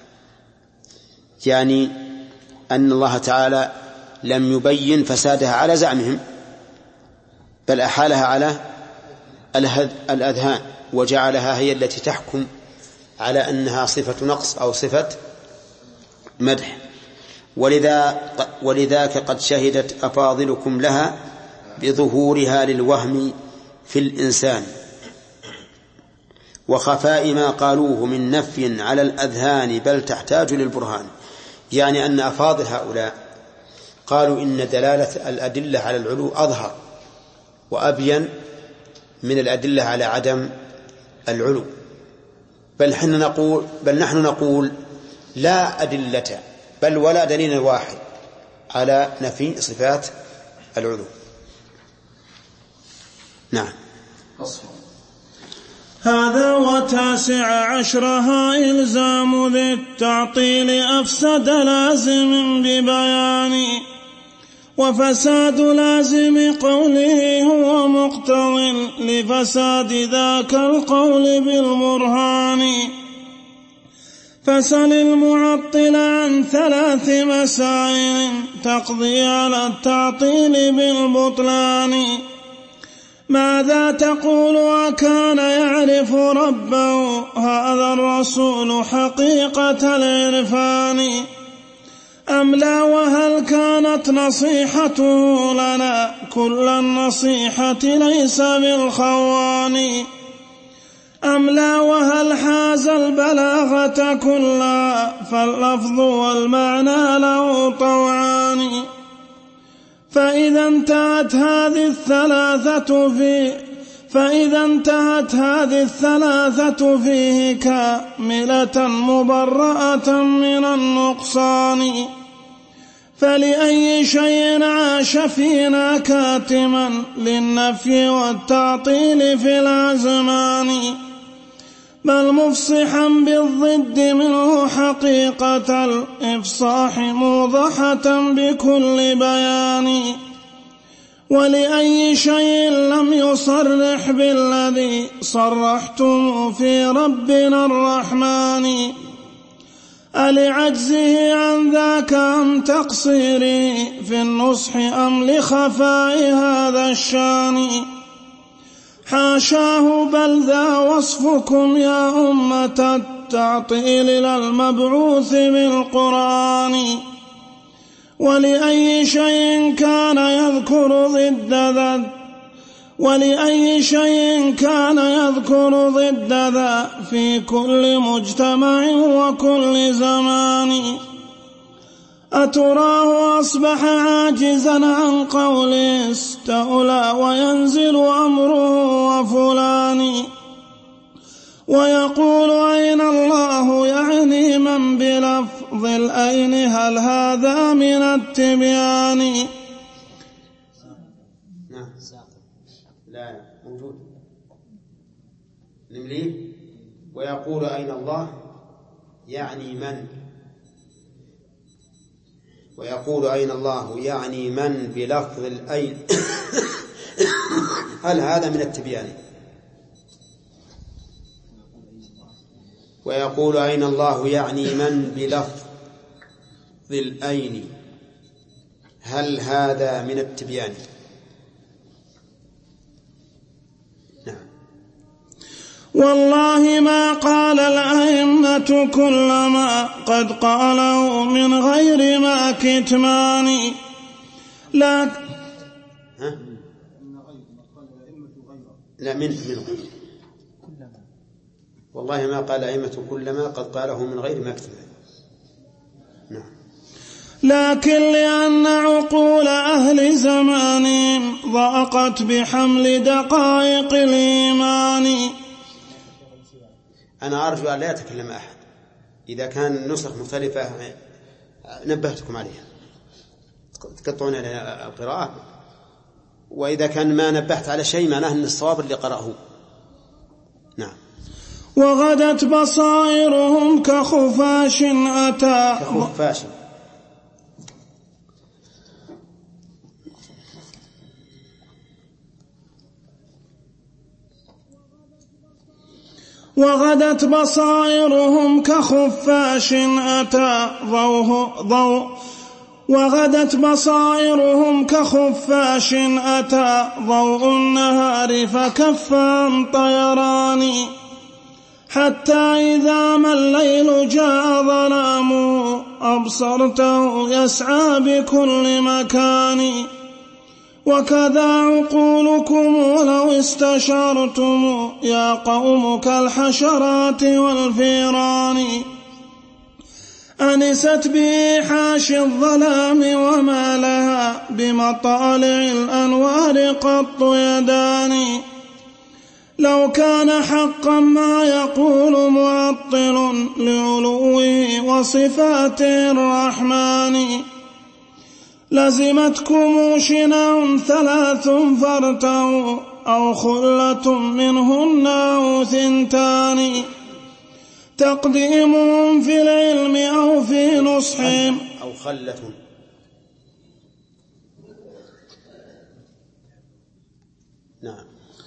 يعني أن الله تعالى لم يبين فسادها على زعمهم بل أحالها على الأذهان وجعلها هي التي تحكم على أنها صفة نقص أو صفة مدح. ولذا ولذاك قد شهدت أفاضلكم لها بظهورها للوهم في الإنسان، وخفاء ما قالوه من نفي على الأذهان بل تحتاج للبرهان. يعني أن أفاضل هؤلاء قالوا إن دلالة الأدلة على العلو أظهر وأبين من الأدلة على عدم العلو، بل نحن نقول بل نحن نقول لا أدلة بل ولا دليل واحد على نفي صفات العلو. نعم. هذا وتاسع عشرها إلزام ذي التعطيل أفسد لازم ببيان، وفساد لازم قوله هو مقتض لفساد ذاك القول بالبرهان. فسل المعطل عن ثلاث مسائل تقضي على التعطيل بالبطلان. ماذا تقول وكان يعرف ربه هذا الرسول حقيقة العرفان، أم لا وهل كانت نصيحته لنا كل النصيحة ليس بالخوان، أم لا وهل حاز البلاغة كلها فاللفظ والمعنى له طوعان. فإذا انتهت هذه الثلاثة في فإذا انتهت هذه الثلاثة فيه كاملة مبرأة من النقصان، فلأي شيء عاش فينا كاتما للنفي والتعطيل في الأزمان، بل مفصحا بالضد منه حقيقة الإفصاح موضحة بكل بيان. ولأي شيء لم يصرح بالذي صرحتم في ربنا الرحمن، ألعجزه عن ذاك أم تقصيره في النصح أم لخفاء هذا الشان. حاشاه بل ذا وصفكم يا أمة التعطيل للمبعوث بالقرآن. ولأي شيء كان يذكر ضد ذا ولأي شيء كان يذكر ضد ذا في كل مجتمع وكل زمان. أتراه أصبح عاجزا عن قول استولى وينزل أمره وفلان، ويقول أين الله يعني من بلفظ الأين هل هذا من التبيان. نعم. لا موجود. نمليه. ويقول أين الله يعني من ويقول أين الله يعني من بلفظ الأين هل هذا من التبيان. ويقول أين الله يعني من بلفظ الأين هل هذا من التبيان. نعم. والله ما قال الأئمة كل ما قد قاله من غير ما كتمان. لا ها؟ لا من من غير والله ما قال الأئمة كل ما قد قاله من غير ما كتمان. نعم. لكن لأن عقول أهل زمانهم ضاقت بحمل دقائق الإيمان. أنا أرجو أن لا يتكلم أحد، إذا كان النسخ مختلفة نبهتكم عليها تقطعون القراءة، وإذا كان ما نبهت على شيء معناه أن الصواب اللي قرأه. نعم. وغدت بصائرهم كخفاش أتى كخفاش وغدت بصائرهم كخفاش أتى ضوء ضوء وغدت بصائرهم كخفاش أتى ضوء النهار فكف عن طيران، حتى إذا ما الليل جاء ظلامه أبصرته يسعى بكل مكان، وكذا عقولكم لو استشرتم يا قوم كالحشرات والفيران أنست بإيحاش الظلام وما لها بمطالع الأنوار قط يدان لو كان حقا ما يقول معطل لعلوه وصفاته الرحمن لزمتكم شنع ثلاث فارتعوا أو خلة منهن أو ثنتان تقديمهم في العلم أو في نصحهم أو خلة نعم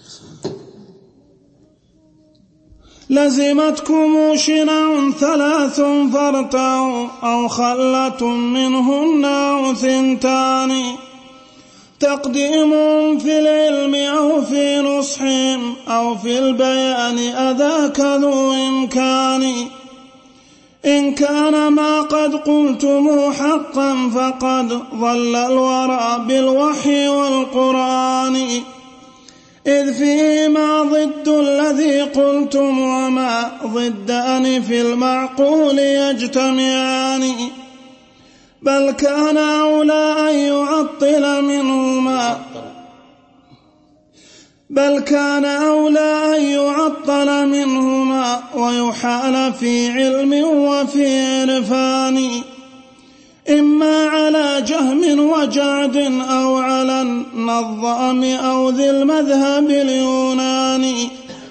لزمتكم شنع ثلاث فارتعوا أو خلة منهن أو ثنتان تقديمهم في العلم أو في نصحهم أو في البيان أذاك ذو إمكان إن كان ما قد قلتم حقا فقد ضل الورى بالوحي والقرآن إذ فيهما ضد الذي قلتم وما ضدان في المعقول يجتمعان بل كان أولى أن يعطل منهما بل كان أولى أن يعطل منهما ويحال في علم وفي عرفان إما على جهم وجعد أو على النظام أو ذي المذهب اليوناني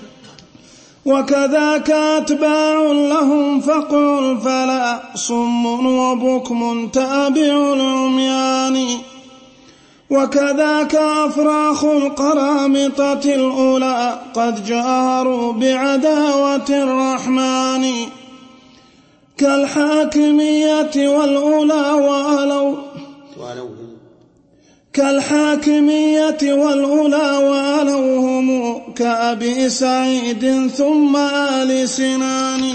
وكذاك أتباع لهم فقل فلا صم وبكم تابع العميان وكذاك أفراخ القرامطة الأولى قد جاروا بعداوة الرحمن كالحاكمية والأولى وألو كالحاكمية والأولى وألوهم كأبي سعيد ثم آل سنان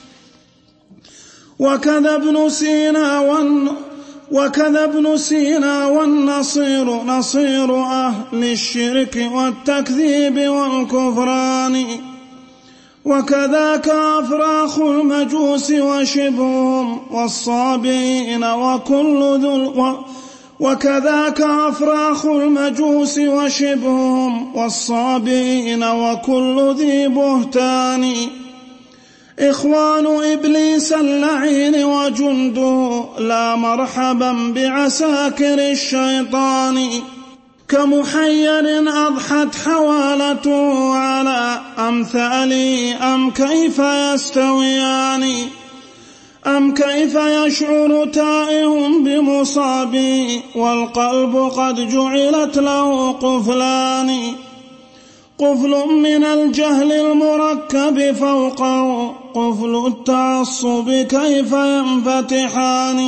وكذا ابن سينا والن وكذا ابن سينا والنصير نصير أهل الشرك والتكذيب والكفران وكذاك أفراخ المجوس وشبههم والصابئين وكل ذو وكذاك أفراخ المجوس وشبههم والصابئين وكل ذي بهتان إخوان إبليس اللعين وجنده لا مرحبا بعساكر الشيطان كمحير أضحت حوالته على أمثالي أم كيف يستويان أم كيف يشعر تائه بمصابي والقلب قد جعلت له قفلان قفل من الجهل المركب فوقه قفل التعصب كيف ينفتحان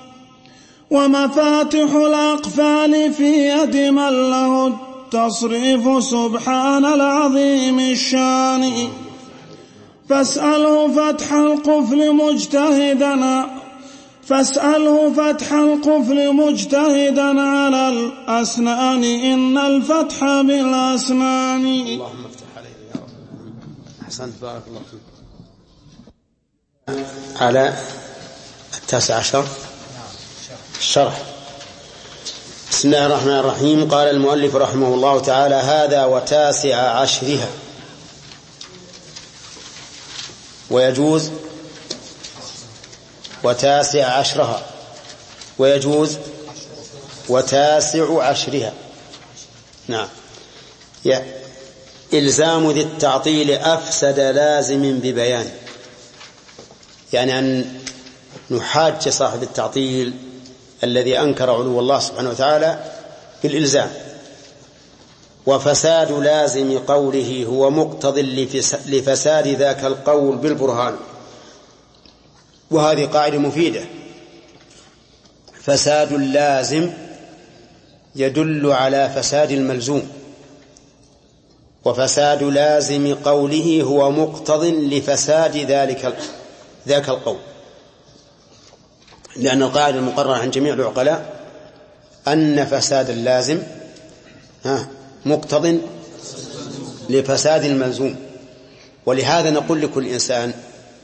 ومفاتح الأقفال في يد من له التصريف سبحان العظيم الشان فاسأله فتح القفل مجتهدا فاسأله فتح القفل مجتهدا على الأسنان إن الفتح بالأسنان. اللهم افتح علينا يا رب. أحسنت بارك الله فيك. على التاسع عشر الشرح. بسم الله الرحمن الرحيم. قال المؤلف رحمه الله تعالى: هذا وتاسع عشرها. ويجوز وتاسع عشرها ويجوز وتاسع عشرها. نعم. إلزام ذي التعطيل أفسد لازم ببيان، يعني أن نحاج صاحب التعطيل الذي أنكر علو الله سبحانه وتعالى بالإلزام. وفساد لازم قوله هو مقتض لفساد ذاك القول بالبرهان. وهذه قاعدة مفيدة. فساد اللازم يدل على فساد الملزوم، وفساد لازم قوله هو مقتض لفساد ذلك ذاك القول، لأن القاعدة المقررة عن جميع العقلاء أن فساد اللازم ها مقتضٍ لفساد الملزوم. ولهذا نقول لكل إنسان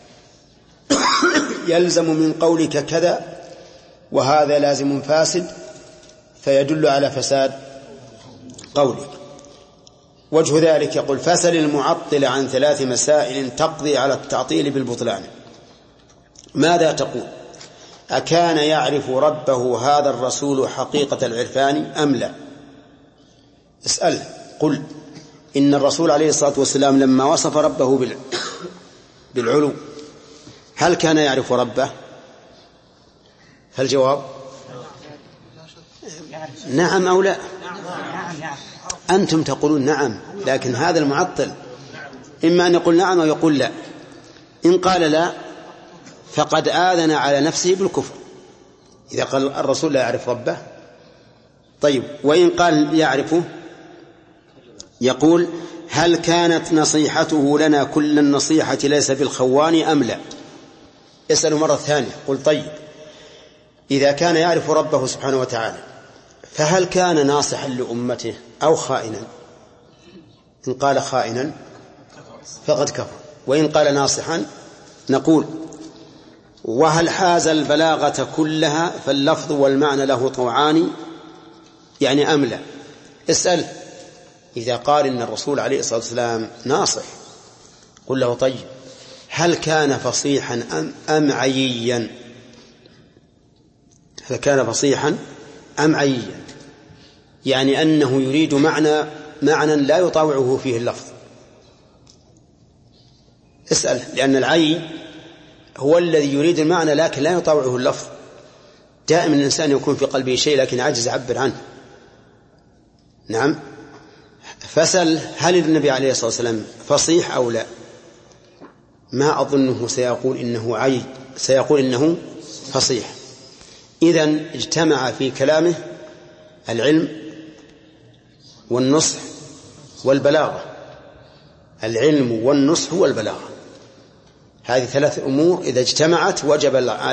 يلزم من قولك كذا وهذا لازم فاسد فيدل على فساد قولك. وجه ذلك يقول فسل المعطل عن ثلاث مسائل تقضي على التعطيل بالبطلان. ماذا تقول؟ أكان يعرف ربه هذا الرسول حقيقة العرفان أم لا؟ اسأل قل إن الرسول عليه الصلاة والسلام لما وصف ربه بالعلو هل كان يعرف ربه؟ فالجواب نعم أو لا. أنتم تقولون نعم، لكن هذا المعطل إما أن يقول نعم أو يقول لا. إن قال لا فقد آذن على نفسه بالكفر إذا قال الرسول لا يعرف ربه. طيب وإن قال يعرفه يقول هل كانت نصيحته لنا كل النصيحة ليس بالخوان أم لا؟ اسأله مرة ثانية. قل طيب إذا كان يعرف ربه سبحانه وتعالى فهل كان ناصحا لأمته أو خائنا؟ إن قال خائنا فقد كفر، وإن قال ناصحا نقول وهل حاز البلاغة كلها فاللفظ والمعنى له طوعان يعني أم لا؟ اسأل. إذا قال إن الرسول عليه الصلاة والسلام ناصح قل له طيب هل كان فصيحا أم, أم عييا؟ هل كان فصيحا أم عييا؟ يعني أنه يريد معنى معنى لا يطاوعه فيه اللفظ. اسأل، لأن العي هو الذي يريد المعنى لكن لا يطاوعه اللفظ. دائما الإنسان يكون في قلبه شيء لكن عجز يعبر عنه. نعم. فسل هل النبي عليه الصلاة والسلام فصيح أو لا؟ ما أظنه سيقول إنه عي، سيقول إنه فصيح. إذن اجتمع في كلامه العلم والنصح والبلاغة. العلم والنصح والبلاغة هذه ثلاث أمور إذا اجتمعت وجب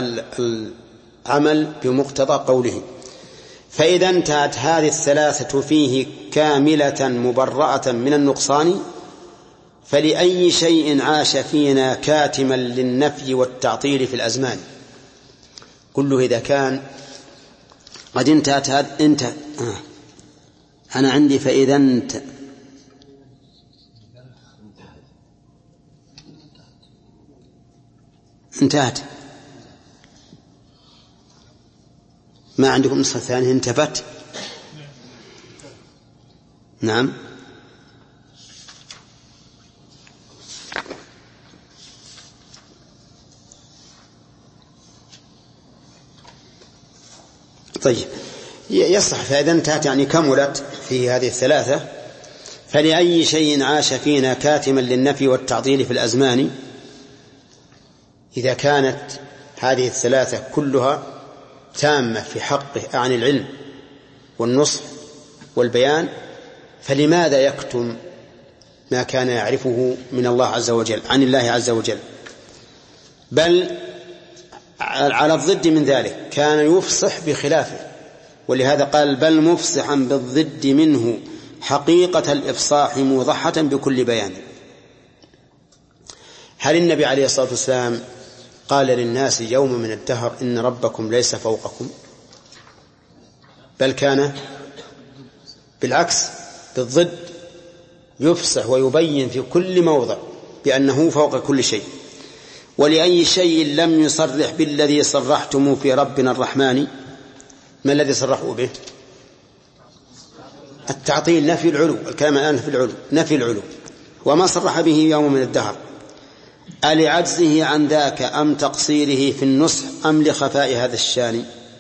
العمل بمقتضى قوله. فإذا انتهت هذه الثلاثة فيه كاملة مبرأة من النقصان فلأي شيء عاش فينا كاتما للنفي والتعطيل في الأزمان. كله إذا كان قد انتهت هذا انتهى. آه. أنا عندي فإذا انت انتهت. ما عندكم نسخة ثانية انتفت؟ نعم. طيب يصح فإذا انتهت يعني كملت في هذه الثلاثة. فلأي شيء عاش فينا كاتما للنفي والتعطيل في الأزمان. إذا كانت هذه الثلاثة كلها تامة في حقه عن العلم والنصح والبيان فلماذا يكتم ما كان يعرفه من الله عز وجل عن الله عز وجل؟ بل على الضد من ذلك كان يفصح بخلافه. ولهذا قال بل مفصحا بالضد منه حقيقة الإفصاح موضحة بكل بيان. هل النبي عليه الصلاة والسلام قال للناس يوم من الدهر إن ربكم ليس فوقكم؟ بل كان بالعكس بالضد يفصح ويبين في كل موضع بأنه فوق كل شيء. ولأي شيء لم يصرح بالذي صرحتم في ربنا الرحمن. ما الذي صرحوا به؟ التعطيل، نفي العلو. الكلام الآن في العلو، نفي العلو. وما صرح به يوم من الدهر ألعجزه عن ذاك أم تقصيره في النصح أم لخفاء هذا الشان؟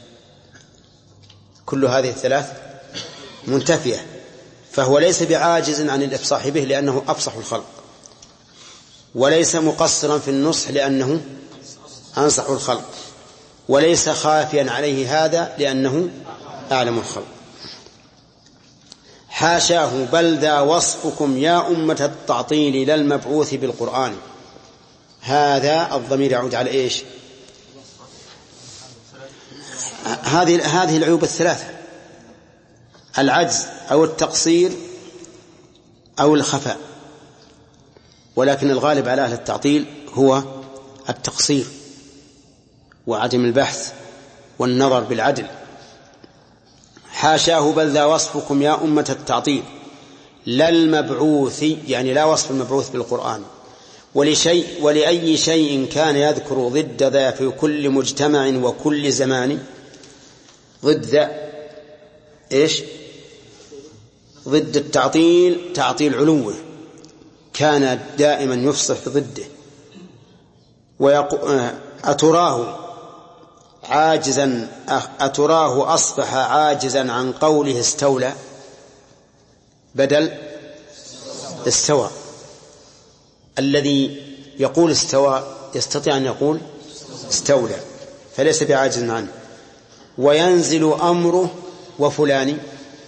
كل هذه الثلاث منتفية. فهو ليس بعاجز عن الإفصاح به لأنه أفصح الخلق، وليس مقصرا في النصح لأنه أنصح الخلق، وليس خافيا عليه هذا لأنه أعلم الخلق. حاشاه بل ذا وصفكم يا أمة التعطيل لا المبعوث بالقرآن. هذا الضمير يعود على إيش؟ هذه هذه العيوب الثلاثة العجز أو التقصير أو الخفاء، ولكن الغالب على أهل التعطيل هو التقصير وعدم البحث والنظر بالعدل. حاشاه بل ذا وصفكم يا أمة التعطيل لا المبعوث، يعني لا وصف المبعوث بالقرآن. ولشيء ولأي شيء كان يذكر ضد ذا في كل مجتمع وكل زمان. ضد ذا إيش؟ ضد التعطيل تعطيل علوه، كان دائما يفصح ضده. ويقول أتراه عاجزا أتراه أصبح عاجزا عن قوله استولى بدل استوى. الذي يقول استوى يستطيع أن يقول استولى، فليس بعاجز عنه. وينزل أمره وفلان،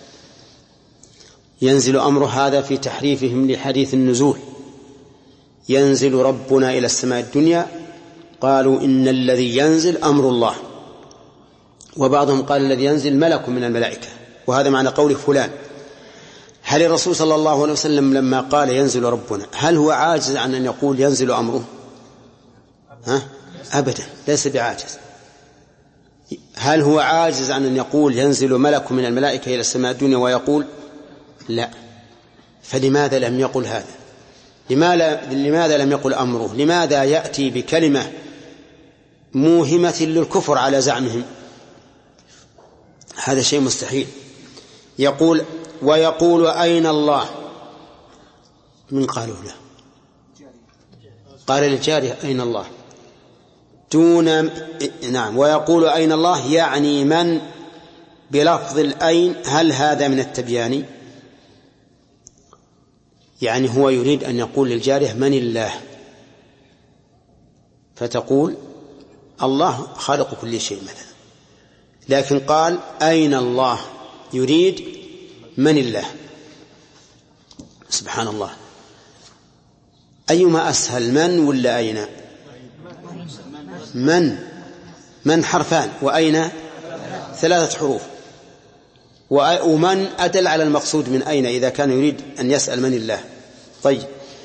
ينزل أمر هذا في تحريفهم لحديث النزول. ينزل ربنا إلى السماء الدنيا، قالوا إن الذي ينزل أمر الله، وبعضهم قال الذي ينزل ملك من الملائكة، وهذا معنى قول فلان. هل الرسول صلى الله عليه وسلم لما قال ينزل ربنا هل هو عاجز عن أن يقول ينزل أمره؟ ها؟ أبدا، ليس بعاجز. هل هو عاجز عن أن يقول ينزل ملك من الملائكة إلى السماء الدنيا ويقول لا؟ فلماذا لم يقل هذا؟ لماذا لم يقل أمره؟ لماذا يأتي بكلمة موهمة للكفر على زعمهم؟ هذا شيء مستحيل. يقول ويقول أين الله؟ من قالوا له؟ قال للجارية أين الله دون نعم. ويقول أين الله يعني من بلفظ الأين. هل هذا من التبيان؟ يعني هو يريد أن يقول للجارية من الله، فتقول الله خالق كل شيء مثلا، لكن قال أين الله يريد من الله. سبحان الله، أيما أسهل، من ولا أين؟ من من حرفان، وأين ثلاثة حروف، ومن أدل على المقصود من أين إذا كان يريد أن يسأل من الله. طيب،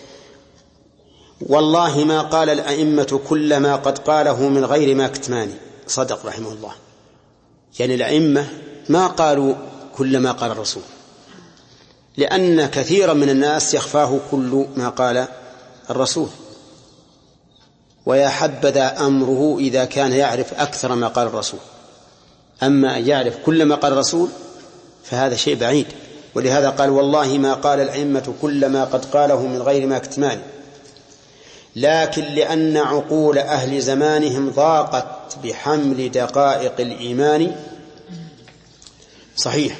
والله ما قال الأئمة كل ما قد قاله من غير ما كتمان. صدق رحمه الله، يعني الأئمة ما قالوا كل ما قال الرسول، لأن كثيرا من الناس يخفاه كل ما قال الرسول، ويا حبذا أمره إذا كان يعرف أكثر ما قال الرسول. أما أن يعرف كل ما قال الرسول فهذا شيء بعيد. ولهذا قال والله ما قال الأئمة كل ما قد قاله من غير ما كتمان، لكن لأن عقول أهل زمانهم ضاقت بحمل دقائق الإيمان. صحيح،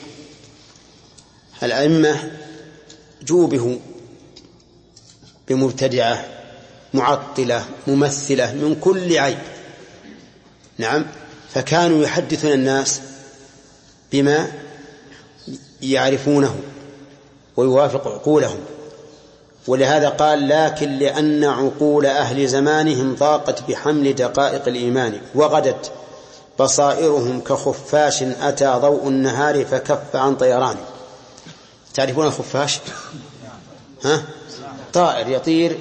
الأئمة جوبهوا بمبتدعة معطلة ممثلة من كل عيب، نعم، فكانوا يحدثون الناس بما يعرفونه ويوافق عقولهم. ولهذا قال لكن لأن عقول أهل زمانهم ضاقت بحمل دقائق الإيمان، وغدت بصائرهم كخفاش أتى ضوء النهار فكف عن طيران. تعرفون الخفاش؟ ها؟ طائر يطير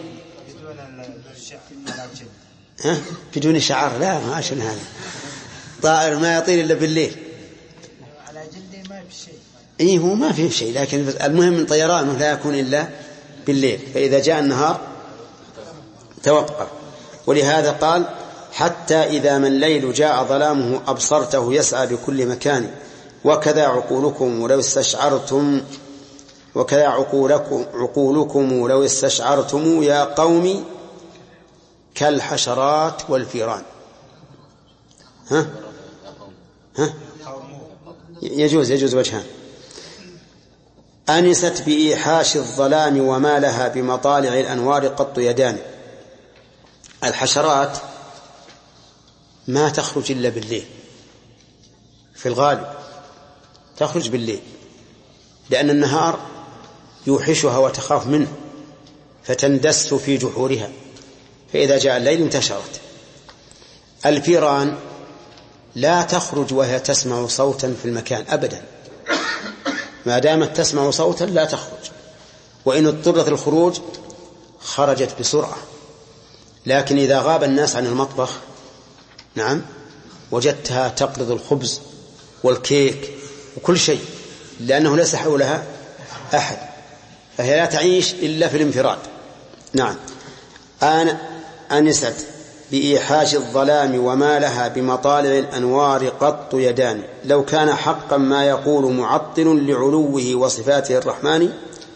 ها؟ بدون شعر. لا، ما عشان هذا طائر ما يطير إلا بالليل. على جلده ما في شيء. إيه، هو ما فيه شيء، لكن المهم من طيرانه لا يكون إلا بالليل، فإذا جاء النهار توقف. ولهذا قال حتى إذا ما الليل جاء ظلامه أبصرته يسعى بكل مكان، وكذا عقولكم ولو استشعرتم وكذا عقولكم, عقولكم لو استشعرتم يا قوم كالحشرات والفيران. ها؟ ها؟ يجوز يجوز وجهان. أنست بإيحاش الظلام وما لها بمطالع الأنوار قط يدان. الحشرات ما تخرج إلا بالليل، في الغالب تخرج بالليل، لأن النهار يوحشها وتخاف منه فتندس في جحورها، فإذا جاء الليل انتشرت. الفيران لا تخرج وهي تسمع صوتا في المكان أبدا، ما دامت تسمع صوتا لا تخرج، وإن اضطرت الخروج خرجت بسرعة. لكن إذا غاب الناس عن المطبخ نعم وجدتها تقلض الخبز والكيك وكل شيء، لأنه ليس حولها أحد، فهي لا تعيش إلا في الانفراد. نعم. أنا أنست بإيحاش الظلام وما لها بمطالع الأنوار قط يدان، لو كان حقا ما يقول معطل لعلوه وصفاته الرحمن،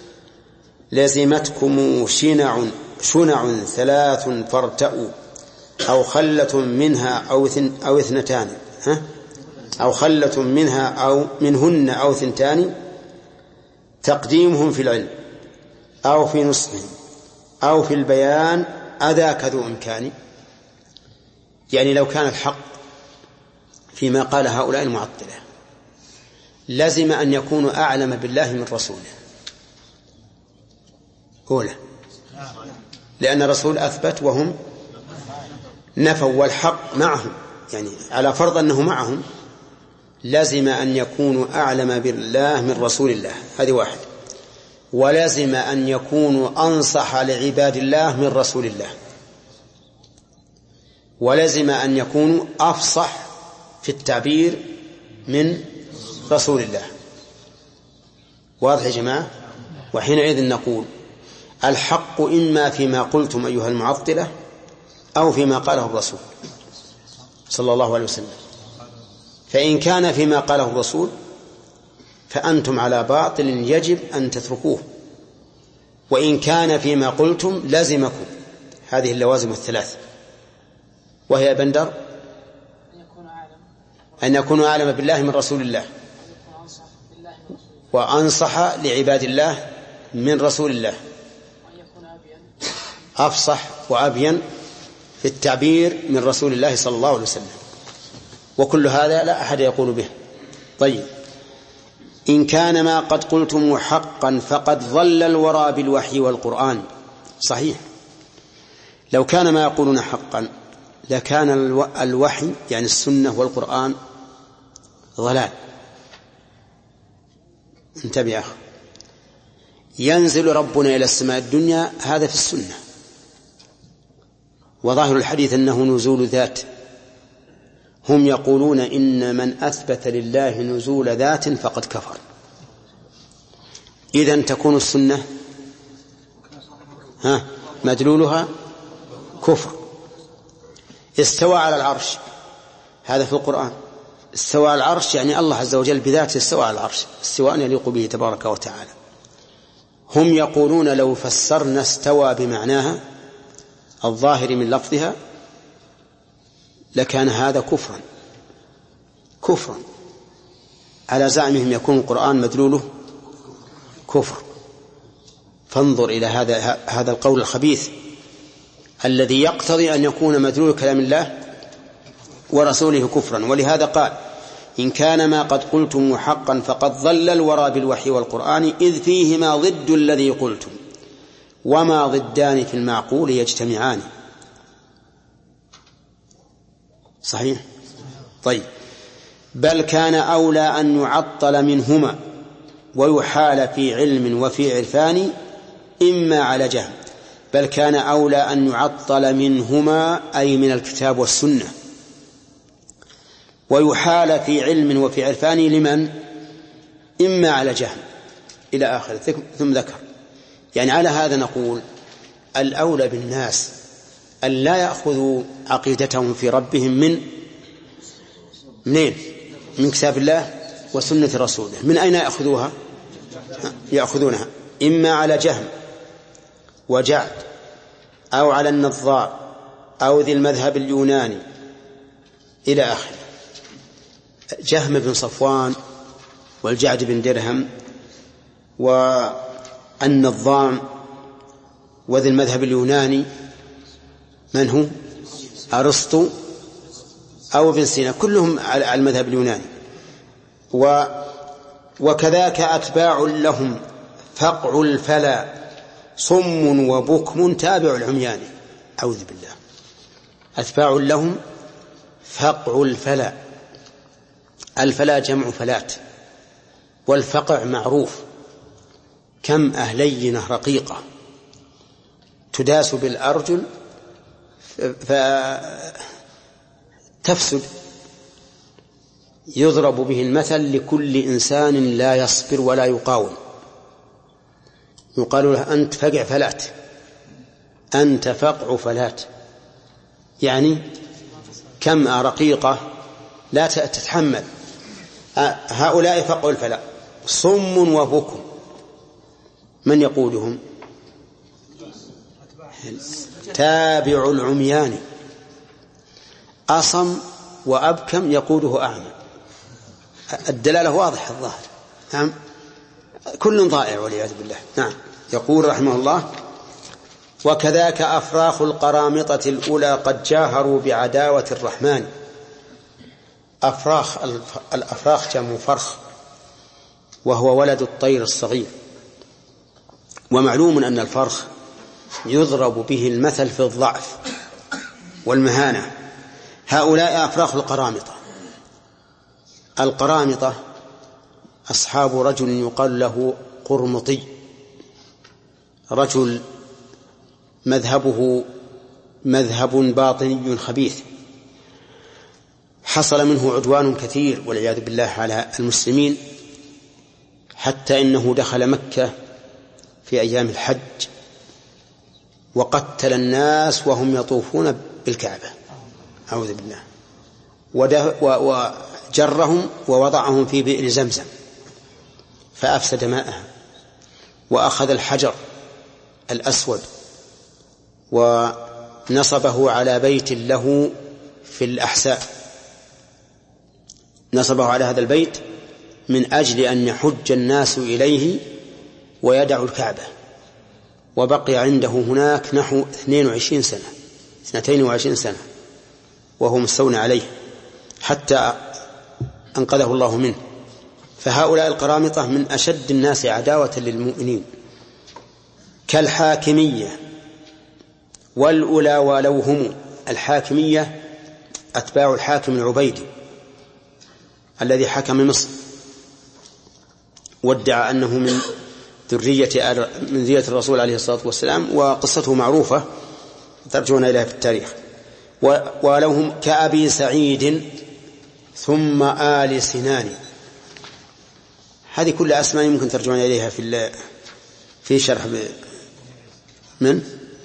لزمتكم شنع شنع ثلاث فارتأوا، أو خلة منها أو, أو اثنتان ها؟ أو خلة منها أو منهن أو ثنتان، تقديمهم في العلم أو في نصحهم أو في البيان أذاك ذو إمكان. يعني لو كان الحق فيما قال هؤلاء المعطلة لازم أن يكونوا أعلم بالله من رسوله أولا، لأن الرسول أثبت وهم نفوا، والحق معهم، يعني على فرض أنه معهم لازم أن يكونوا أعلم بالله من رسول الله، هذه واحد. ولازم أن يكونوا أنصح لعباد الله من رسول الله، ولازم أن يكونوا أفصح في التعبير من رسول الله. واضح يا جماعة؟ وحينئذ نقول الحق إما فيما قلتم أيها المعطلة أو فيما قاله الرسول صلى الله عليه وسلم. فإن كان فيما قاله الرسول فأنتم على باطل يجب أن تتركوه، وإن كان فيما قلتم لازمكم هذه اللوازم الثلاث، وهي بندر أن يكونوا أعلم بالله من رسول الله، وأنصح لعباد الله من رسول الله، أفصح وأبين في التعبير من رسول الله صلى الله عليه وسلم. وكل هذا لا أحد يقول به. طيب، إن كان ما قد قلتم حقا فقد ضل الورى بالوحي والقرآن. صحيح، لو كان ما يقولون حقا لكان الوحي يعني السنة والقرآن ضلال. انتبه يا أخي، ينزل ربنا إلى السماء الدنيا هذا في السنة، وظاهر الحديث أنه نزول ذات. هم يقولون إن من أثبت لله نزول ذات فقد كفر. إذن تكون السنة ها مدلولها كفر. استوى على العرش هذا في القرآن، استوى على العرش يعني الله عز وجل بذاته استوى على العرش استواء يليق به تبارك وتعالى. هم يقولون لو فسرنا استوى بمعناها الظاهر من لفظها لكان هذا كفرا كفرا على زعمهم يكون القرآن مدلوله كفر. فانظر إلى هذا هذا القول الخبيث الذي يقتضي أن يكون مدلول كلام الله ورسوله كفرا. ولهذا قال إن كان ما قد قلتم حقا فقد ضل الورى بالوحي والقرآن إذ فيهما ضد الذي قلتم وما ضدان في المعقول يجتمعان. صحيح؟ طيب، بل كان أولى أن يعطل منهما ويحال في علم وفي عرفان إما على جهل. بل كان أولى أن يعطل منهما أي من الكتاب والسنة، ويحال في علم وفي عرفان لمن؟ إما على جهل إلى آخر. ثم ذكر يعني على هذا نقول الأولى بالناس أن لا يأخذوا عقيدتهم في ربهم من منين؟ من كتاب الله وسنة رسوله. من أين يأخذوها؟ يأخذونها إما على جهم وجعد أو على النظار أو ذي المذهب اليوناني إلى آخر. جهم بن صفوان والجعد بن درهم والنظام وذي المذهب اليوناني من هو؟ أرسطو أو ابن سينا، كلهم على المذهب اليوناني. و وكذاك أتباع لهم فقع الفلا صم وبكم تابع العميان. أعوذ بالله. أتباع لهم فقع الفلا، الفلا جمع فلات، والفقع معروف، كم أهلينة رقيقة تداس بالأرجل فتفسد، يضرب به المثل لكل إنسان لا يصبر ولا يقاوم، يقال له أنت فقع فلات، أنت فقع فلات، يعني كم رقيقة لا تتحمل. هؤلاء فقع الفلاة صم وبكم، من يقودهم؟ تابع العميان، أصم وأبكم يقوده أعمى. الدلالة واضحة الظاهر. نعم، كل ضائع والعياذ بالله. نعم. يقول رحمه الله: وكذاك أفراخ القرامطة الأولى قد جاهروا بعداوة الرحمن. أفراخ، الأفراخ جمع فرخ، وهو ولد الطير الصغير، ومعلوم أن الفرخ يضرب به المثل في الضعف والمهانة. هؤلاء أفراخ القرامطة. القرامطة أصحاب رجل يقال له قرمطي، رجل مذهبه مذهب باطني خبيث، حصل منه عدوان كثير والعياذ بالله على المسلمين، حتى إنه دخل مكة في أيام الحج وقتل الناس وهم يطوفون بالكعبة، أعوذ بالله، وجرهم ووضعهم في بئر زمزم فأفسد ماءها، وأخذ الحجر الأسود ونصبه على بيت له في الأحساء، نصبه على هذا البيت من أجل أن يحج الناس إليه ويدعوا الكعبة، وبقي عنده هناك نحو اثنين وعشرين سنة اثنتين وعشرين سنة وهو مستولى عليه حتى أنقذه الله منه. فهؤلاء القرامطة من أشد الناس عداوة للمؤمنين، كالحاكمية والأولى ولو هم. الحاكمية أتباع الحاكم العبيدي الذي حكم مصر وادعى أنه من ذرية من ذرية الرسول عليه الصلاة والسلام، وقصته معروفة ترجعون إليها في التاريخ. ولو هم كأبي سعيد ثم آل سنان. هذه كل أسماء ممكن ترجعون إليها في في شرح من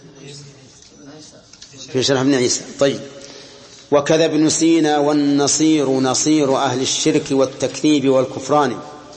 في شرح ابن عيسى. طيب. وكذا ابن سينا والنصير نصير أهل الشرك والتكذيب والكفران.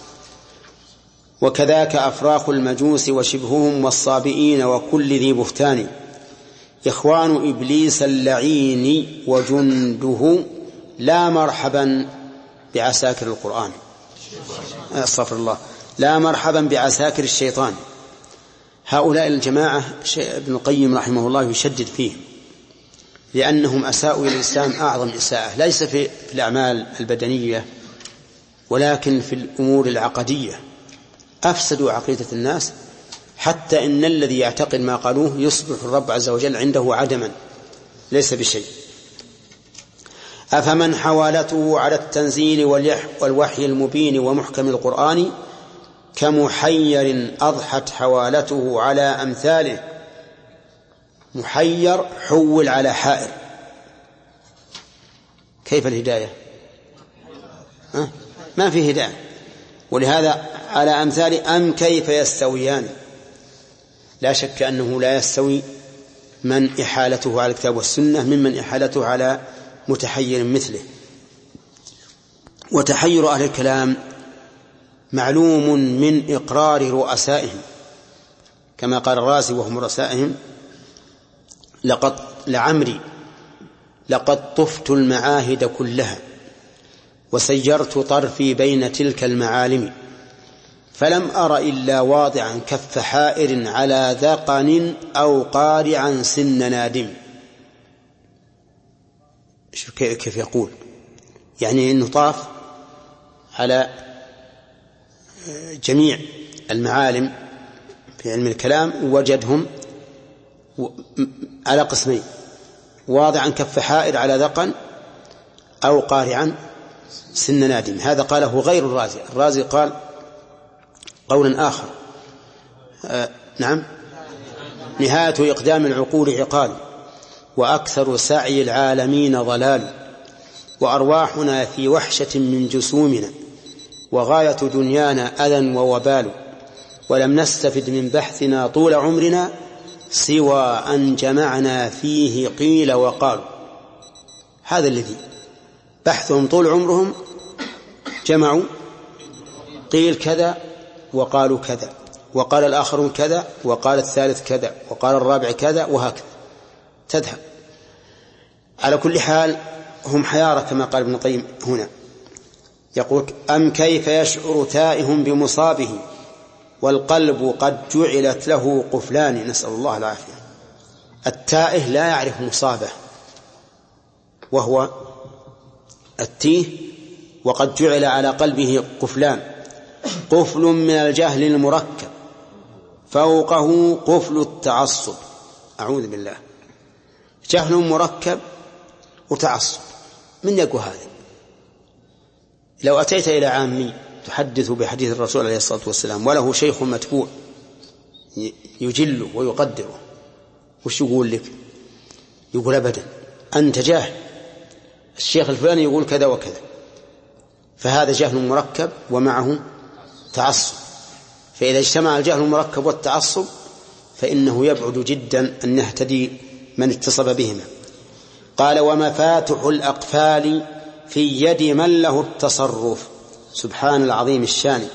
وكذاك أفراخ المجوس وشبههم والصابئين وكل ذي بهتان. إخوان إبليس اللعين وجنده لا مرحبا بعساكر القرآن، استغفر الله، لا مرحبا بعساكر الشيطان. هؤلاء الجماعة ابن القيم رحمه الله يشدد فيهم، لأنهم أساءوا إلى الإسلام أعظم إساءة، ليس في الأعمال البدنية ولكن في الأمور العقدية. أفسدوا عقيدة الناس حتى إن الذي يعتقد ما قالوه يصبح الرب عز وجل عنده عدما ليس بشيء. أفمن حوالته على التنزيل والوحي المبين ومحكم القرآن كمحير أضحت حوالته على أمثاله. محير حول على حائر، كيف الهداية؟ أه؟ ما في هداية. ولهذا على أمثال أم كيف يستويان. لا شك أنه لا يستوي من إحالته على الكتاب والسنة ممن إحالته على متحير مثله. وتحير أهل الكلام معلوم من إقرار رؤسائهم، كما قال الرازي وهم رؤسائهم: لقد لعمري لقد طفت المعاهد كلها وسيرت طرفي بين تلك المعالم فلم أر إلا واضعا كف حائر على ذقن أو قارعا سن نادم. كيف يقول؟ يعني أنه طاف على جميع المعالم في علم الكلام وجدهم على قسمين: واضعا كف حائر على ذقن أو قارعا سن نادم. هذا قاله غير الرازي. الرازي قال قولا آخر آه نعم نهاية إقدام العقول عقال وأكثر سعي العالمين ضلال وأرواحنا في وحشة من جسومنا وغاية دنيانا أذى ووبال ولم نستفد من بحثنا طول عمرنا سوى أن جمعنا فيه قيل وقال. هذا الذي بحثهم طول عمرهم جمعوا قيل كذا وقالوا كذا وقال الآخرون كذا وقال الثالث كذا وقال الرابع كذا وهكذا تذهب. على كل حال هم حيارى كما قال ابن القيم هنا، يقول أم كيف يشعر تائه بمصابه والقلب قد جعلت له قفلان. نسأل الله العافية. التائه لا يعرف مصابه وهو التيه، وقد جعل على قلبه قفلان، قفل من الجهل المركب فوقه قفل التعصب. أعوذ بالله، جهل مركب وتعصب، من يقول هذا؟ لو أتيت إلى عامي تحدث بحديث الرسول عليه الصلاة والسلام وله شيخ متبوع يجله ويقدره، وش يقول لك؟ يقول أبدا أنت جاهل، الشيخ الفلاني يقول كذا وكذا. فهذا جهل مركب ومعه تعصب، فإذا اجتمع الجهل المركب والتعصب فإنه يبعد جدا أن يهتدي من اتصب بهما. قال ومفاتح الأقفال في يد من له التصرف. سبحان العظيم الشان.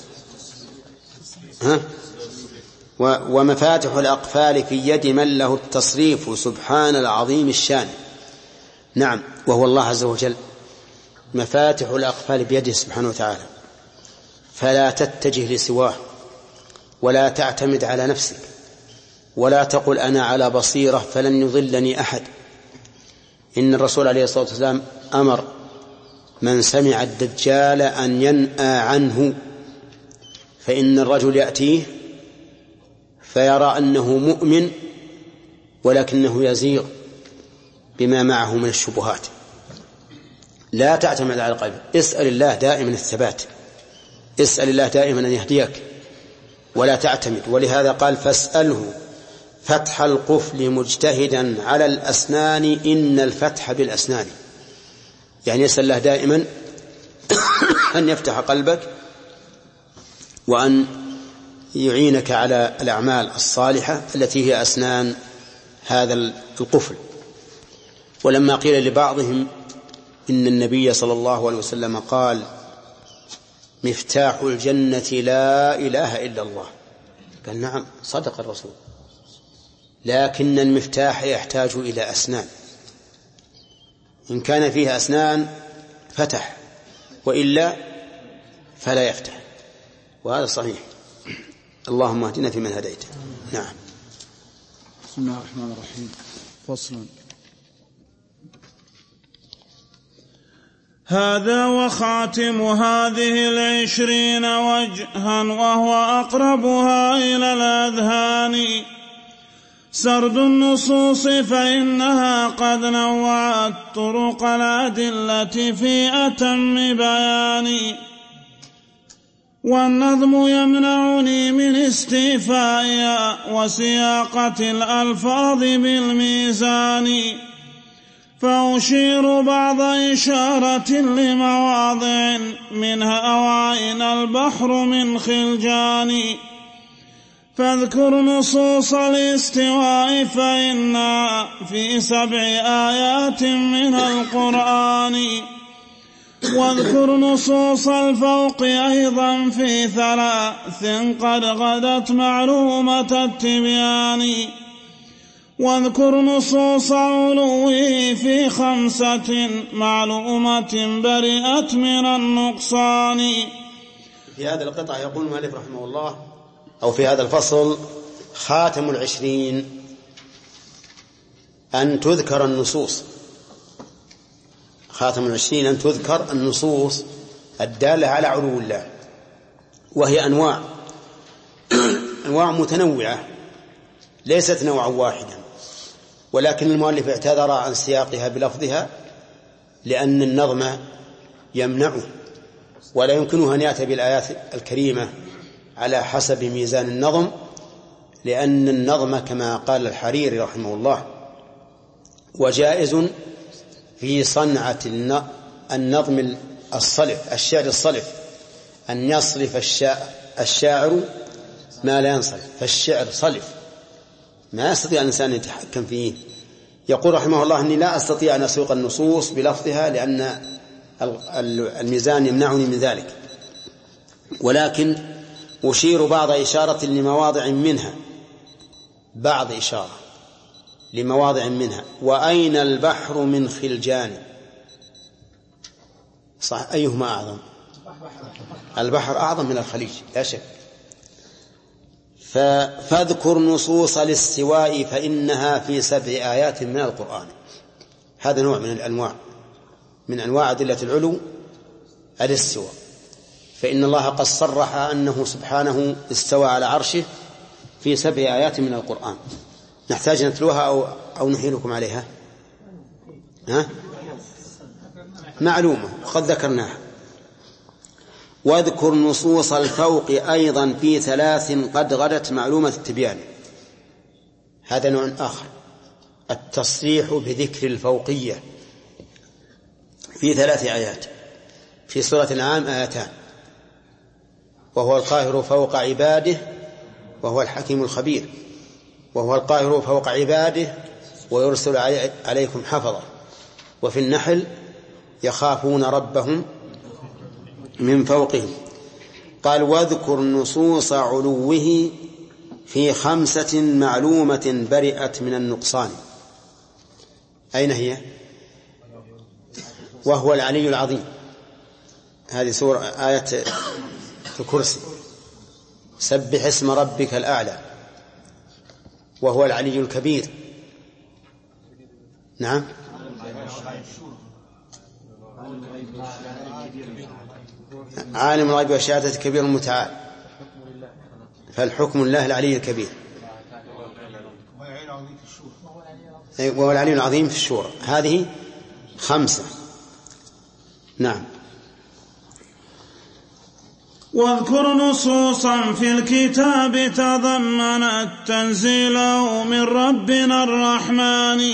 ها؟ ومفاتح الأقفال في يد من له التصريف. سبحان العظيم الشان. نعم، وهو الله عز وجل. مفاتح الأقفال بيده سبحانه وتعالى، فلا تتجه لسواه ولا تعتمد على نفسك ولا تقل أنا على بصيرة فلن يضلني أحد. إن الرسول عليه الصلاة والسلام أمر من سمع الدجال أن ينأى عنه، فإن الرجل يأتيه فيرى أنه مؤمن ولكنه يزيغ بما معه من الشبهات. لا تعتمد على القلب، اسأل الله دائما الثبات، اسأل الله دائما أن يهديك ولا تعتمد. ولهذا قال فاسأله فتح القفل مجتهدا على الأسنان إن الفتح بالأسنان. يعني يسأل الله دائما أن يفتح قلبك وأن يعينك على الأعمال الصالحة التي هي أسنان هذا القفل. ولما قيل لبعضهم إن النبي صلى الله عليه وسلم قال مفتاح الجنة لا إله إلا الله، قال نعم صدق الرسول، لكن المفتاح يحتاج إلى أسنان، إن كان فيها أسنان فتح وإلا فلا يفتح، وهذا صحيح. اللهم اهدنا فيمن هديت. نعم. بسم الله الرحمن الرحيم. فصل. هذا وخاتم هذه العشرين وجها وهو أقربها إلى الأذهان سرد النصوص فإنها قد نوعت طرق الأدلة في أتم بيان، والنظم يمنعني من استيفائها وسياقة الألفاظ بالميزان، فأشير بعض إشارة لمواضع منها أوائن البحر من خلجان، فاذكر نصوص الاستواء فإنها في سبع آيات من القرآن، واذكر نصوص الفوق أيضا في ثلاث قد غدت معلومة التبيان، واذكر نصوص علوه في خمسة معلومة برئت من النقصان. في هذا القطع يقول المؤلف رحمه الله أو في هذا الفصل خاتم العشرين أن تذكر النصوص، خاتم العشرين أن تذكر النصوص الدالة على علو الله، وهي أنواع أنواع متنوعة ليست نوعا واحدا، ولكن المؤلف اعتذر عن سياقها بلفظها لأن النظم يمنعه ولا يمكنه أن يأتي بالآيات الكريمة على حسب ميزان النظم، لأن النظم كما قال الحريري رحمه الله وجائز في صنعة النظم الصلف الشعر الصلف أن يصرف الشاعر ما لا ينصرف، فالشعر صلف ما يستطيع الإنسان يتحكم فيه. يقول رحمه الله أني لا أستطيع أن أسوق النصوص بلفظها لأن الميزان يمنعني من ذلك، ولكن أشير بعض إشارة لمواضع منها بعض إشارة لمواضع منها. وأين البحر من خلجان؟ صح، أيهما أعظم؟ البحر أعظم من الخليج لا شك. فاذكر نصوص الاستواء فإنها في سبع آيات من القرآن. هذا نوع من الأنواع من أنواع أدلة العلو الاستواء، فإن الله قد صرح أنه سبحانه استوى على عرشه في سبع آيات من القرآن. نحتاج نتلوها أو, أو نحيلكم عليها؟ ها؟ معلومة وقد ذكرناها. واذكر نصوص الفوق أيضا في ثلاث قد غدت معلومة التبيان. هذا نوع آخر، التصريح بذكر الفوقية في ثلاث آيات. في سورة الأنعام آيتان، وهو القاهر فوق عباده وهو الحكيم الخبير، وهو القاهر فوق عباده ويرسل عليكم حفظا. وفي النحل يخافون ربهم من فوقهم. قال واذكر نصوص علوه في خمسة معلومة برئت من النقصان. أين هي؟ وهو العلي العظيم. هذه سورة آية الكرسي. سبح اسم ربك الأعلى. وهو العلي الكبير. نعم، عالم الغيب والشهادة كبير متعال. فالحكم الله العلي الكبير، وهو العلي العظيم في الشورى. هذه خمسة. نعم. واذكر نصوصا في الكتاب تضمنت تنزيله من ربنا الرحمن،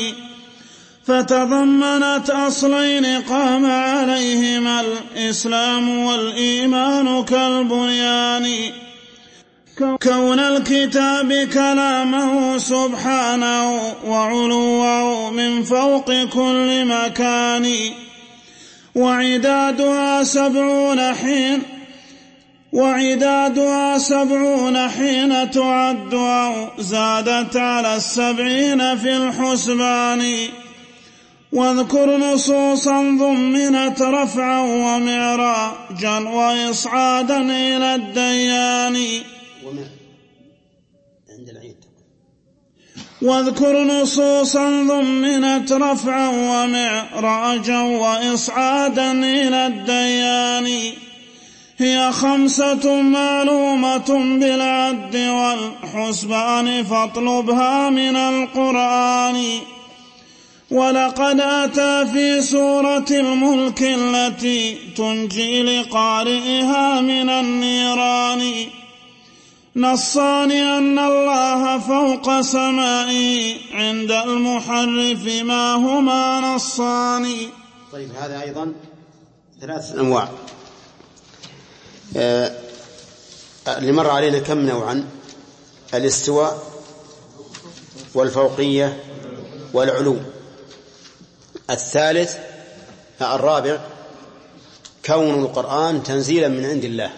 فتضمنت أصلين قام عليهما الإسلام والإيمان كالبنيان. كون الكتاب كلامه سبحانه وعلوه من فوق كل مكان، وعدادها سبعون حين وعدادها سبعون حين تعد أو زادت على السبعين في الحسبان. واذكر نصوصا ضمنت رفعا ومعراجا وإصعادا إلى الديان. واذكر نصوصا ضمنت رفعا ومعراجا وإصعادا إلى الديان. هي خمسة معلومة بالعد والحسبان فاطلبها من القرآن. ولقد أتى في سورة الملك التي تنجي لقارئها من النيران نصان أن الله فوق سمائه عند المحرف ما هما نصان. طيب، هذا أيضا ثلاث أنواع. آه اللي مر علينا كم نوعا؟ الاستواء والفوقية والعلو. الثالث الرابع كون القرآن تنزيلا من عند الله،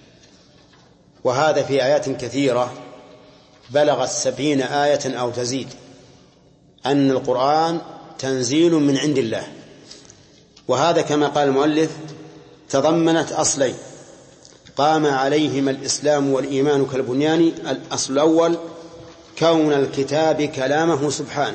وهذا في آيات كثيرة بلغت سبعين آية أو تزيد، أن القرآن تنزيل من عند الله. وهذا كما قال المؤلف تضمنت أصلين قام عليهما الإسلام والإيمان كالبنيان. الأصل الأول كون الكتاب كلامه سبحانه،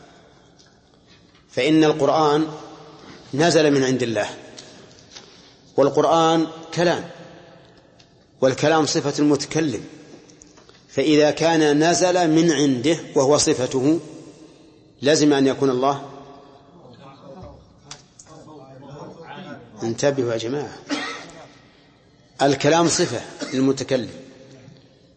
فإن القرآن نزل من عند الله، والقرآن كلام، والكلام صفة المتكلم، فإذا كان نزل من عنده وهو صفته لازم أن يكون الله. انتبهوا يا جماعة، الكلام صفة للمتكلم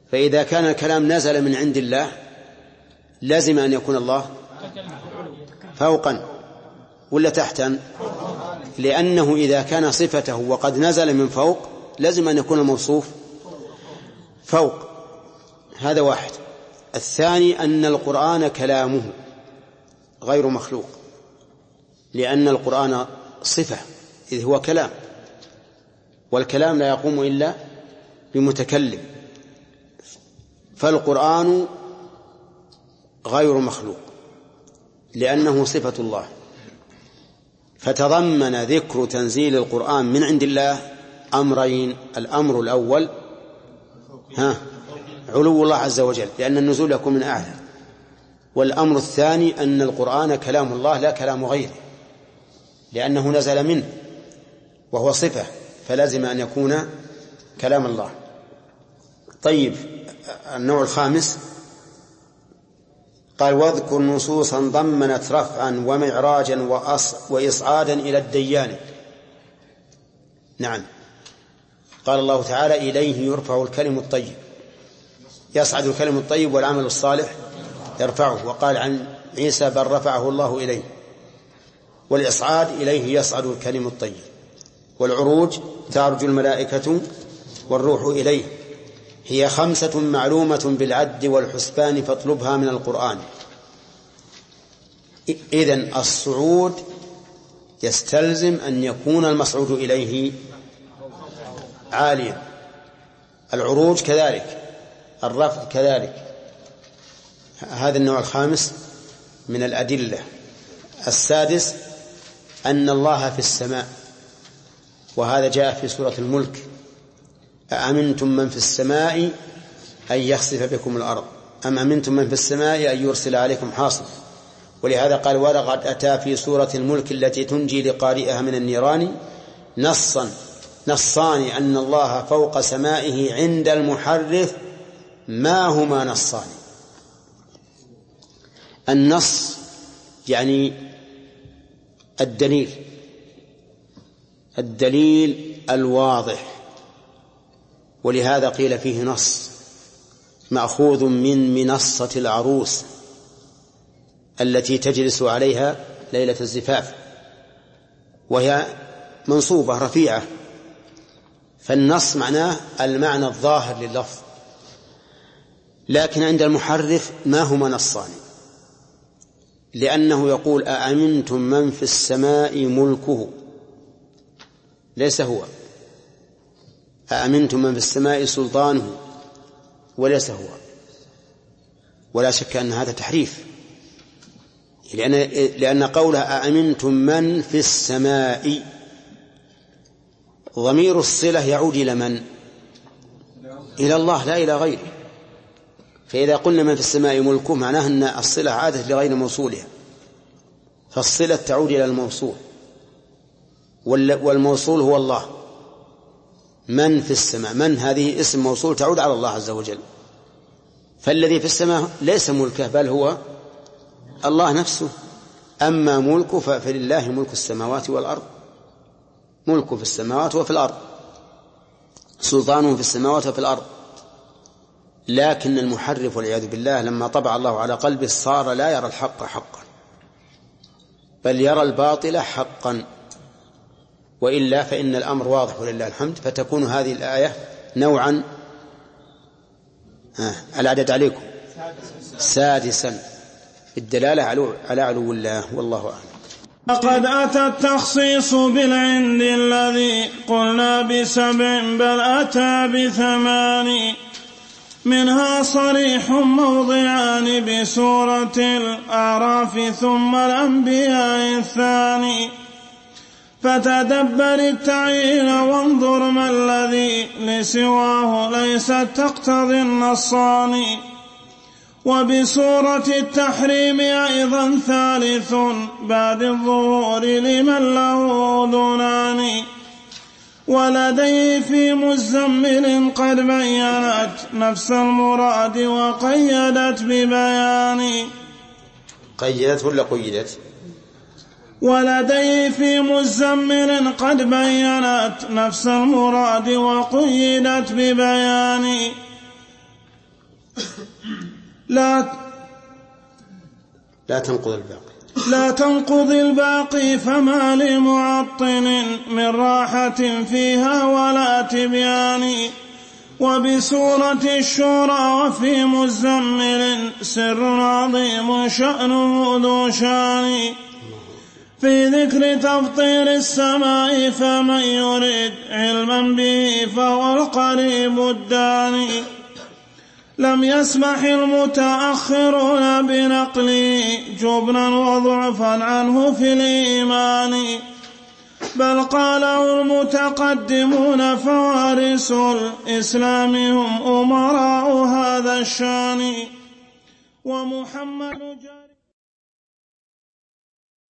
فإذا كان الكلام نزل من عند الله لازم أن يكون الله فوقا ولا تحتا، لأنه إذا كان صفته وقد نزل من فوق لازم أن يكون الموصوف فوق. هذا واحد. الثاني أن القرآن كلامه غير مخلوق، لأن القرآن صفة إذ هو كلام، والكلام لا يقوم إلا بمتكلم، فالقرآن غير مخلوق لأنه صفة الله. فتضمن ذكر تنزيل القرآن من عند الله أمرين: الأمر الأول ها علو الله عز وجل لأن النزول يكون من أعلى، والأمر الثاني أن القرآن كلام الله لا كلام غيره، لأنه نزل منه وهو صفة فلازم أن يكون كلام الله. طيب، النوع الخامس قال: واذكر نصوصا ضمنت رفعا ومعراجا وإصعادا إلى الديان. نعم، قال الله تعالى: إليه يرفع الكلم الطيب، يصعد الكلم الطيب والعمل الصالح يرفعه. وقال عن عيسى: بل رفعه الله إليه. والإصعاد إليه يصعد الكلم الطيب، والعروج تعرج الملائكة والروح إليه. هي خمسة معلومة بالعد والحسبان فاطلبها من القرآن. إذن الصعود يستلزم أن يكون المصعود إليه عاليا، العروج كذلك، الرفع كذلك. هذا النوع الخامس من الأدلة. السادس أن الله في السماء، وهذا جاء في سورة الملك: أأمنتم من في السماء أن يخسف بكم الأرض أم أمنتم من في السماء أن يرسل عليكم حاصبا. ولهذا قال: ولقد أتى في سورة الملك التي تنجي لقارئها من النيران نصا نصان أن الله فوق سمائه عند المحرف ما هما نصان. النص يعني الدليل الدليل الواضح، ولهذا قيل فيه نص مأخوذ من منصة العروس التي تجلس عليها ليلة الزفاف، وهي منصوبة رفيعة، فالنص معناه المعنى الظاهر لللفظ. لكن عند المحرف ما هما نصان، لأنه يقول: أأمنتم من في السماء ملكه، ليس هو. أأمنتم من في السماء سلطانه، وليس هو. ولا شك أن هذا تحريف، لأن, لأن قولها أأمنتم من في السماء ضمير الصلة يعود إلى من؟ إلى الله لا إلى غيره. فإذا قلنا من في السماء ملكه معناه أن الصلة عادت لغير موصولها، فالصلة تعود إلى الموصول، والموصول هو الله. من في السماء، من هذه اسم موصول تعود على الله عز وجل، فالذي في السماء ليس ملكه بل هو الله نفسه. أما ملكه فلله ملك السماوات والأرض، ملكه في السماوات وفي الأرض، سلطانه في السماوات وفي الأرض. لكن المحرف والعياذ بالله لما طبع الله على قلبه صار لا يرى الحق حقا بل يرى الباطل حقا، وإلا فإن الأمر واضح ولله الحمد. فتكون هذه الآية نوعا آه العدد عليكم سادسا الدلالة على علو الله، والله أعلم. لقد أتى التخصيص بالعند الذي قلنا بسبع بل أتى بثمان، منها صريح موضعان بسورة الأعراف ثم الأنبياء الثاني. فتدبر التعيين وانظر ما الذي لسواه ليست تقتضي النصان. وبسورة التحريم أيضا ثالث بعد الظهور لمن له أذنان. ولديه في مزمل قد بينت نفس المراد وقيدت ببيان. قيدت ولا قيدت؟ ولديه في مزمل قد بينت نفس المراد وقيدت ببيان. لا لا تنقض الباقي لا تنقض الباقي فما لمعطل من راحة فيها ولا تبيان. وبسورة الشورى وفي مزمل سر عظيم شأنه ذو شان. في ذكر تفطير السماء فمن يريد علما به فهو القريب الداني. لم يسمح المتأخرون بنقله جبنا وضعفا عنه في الإيمان، بل قاله المتقدمون فوارث الإسلام هم أمراء هذا الشان. ومحمد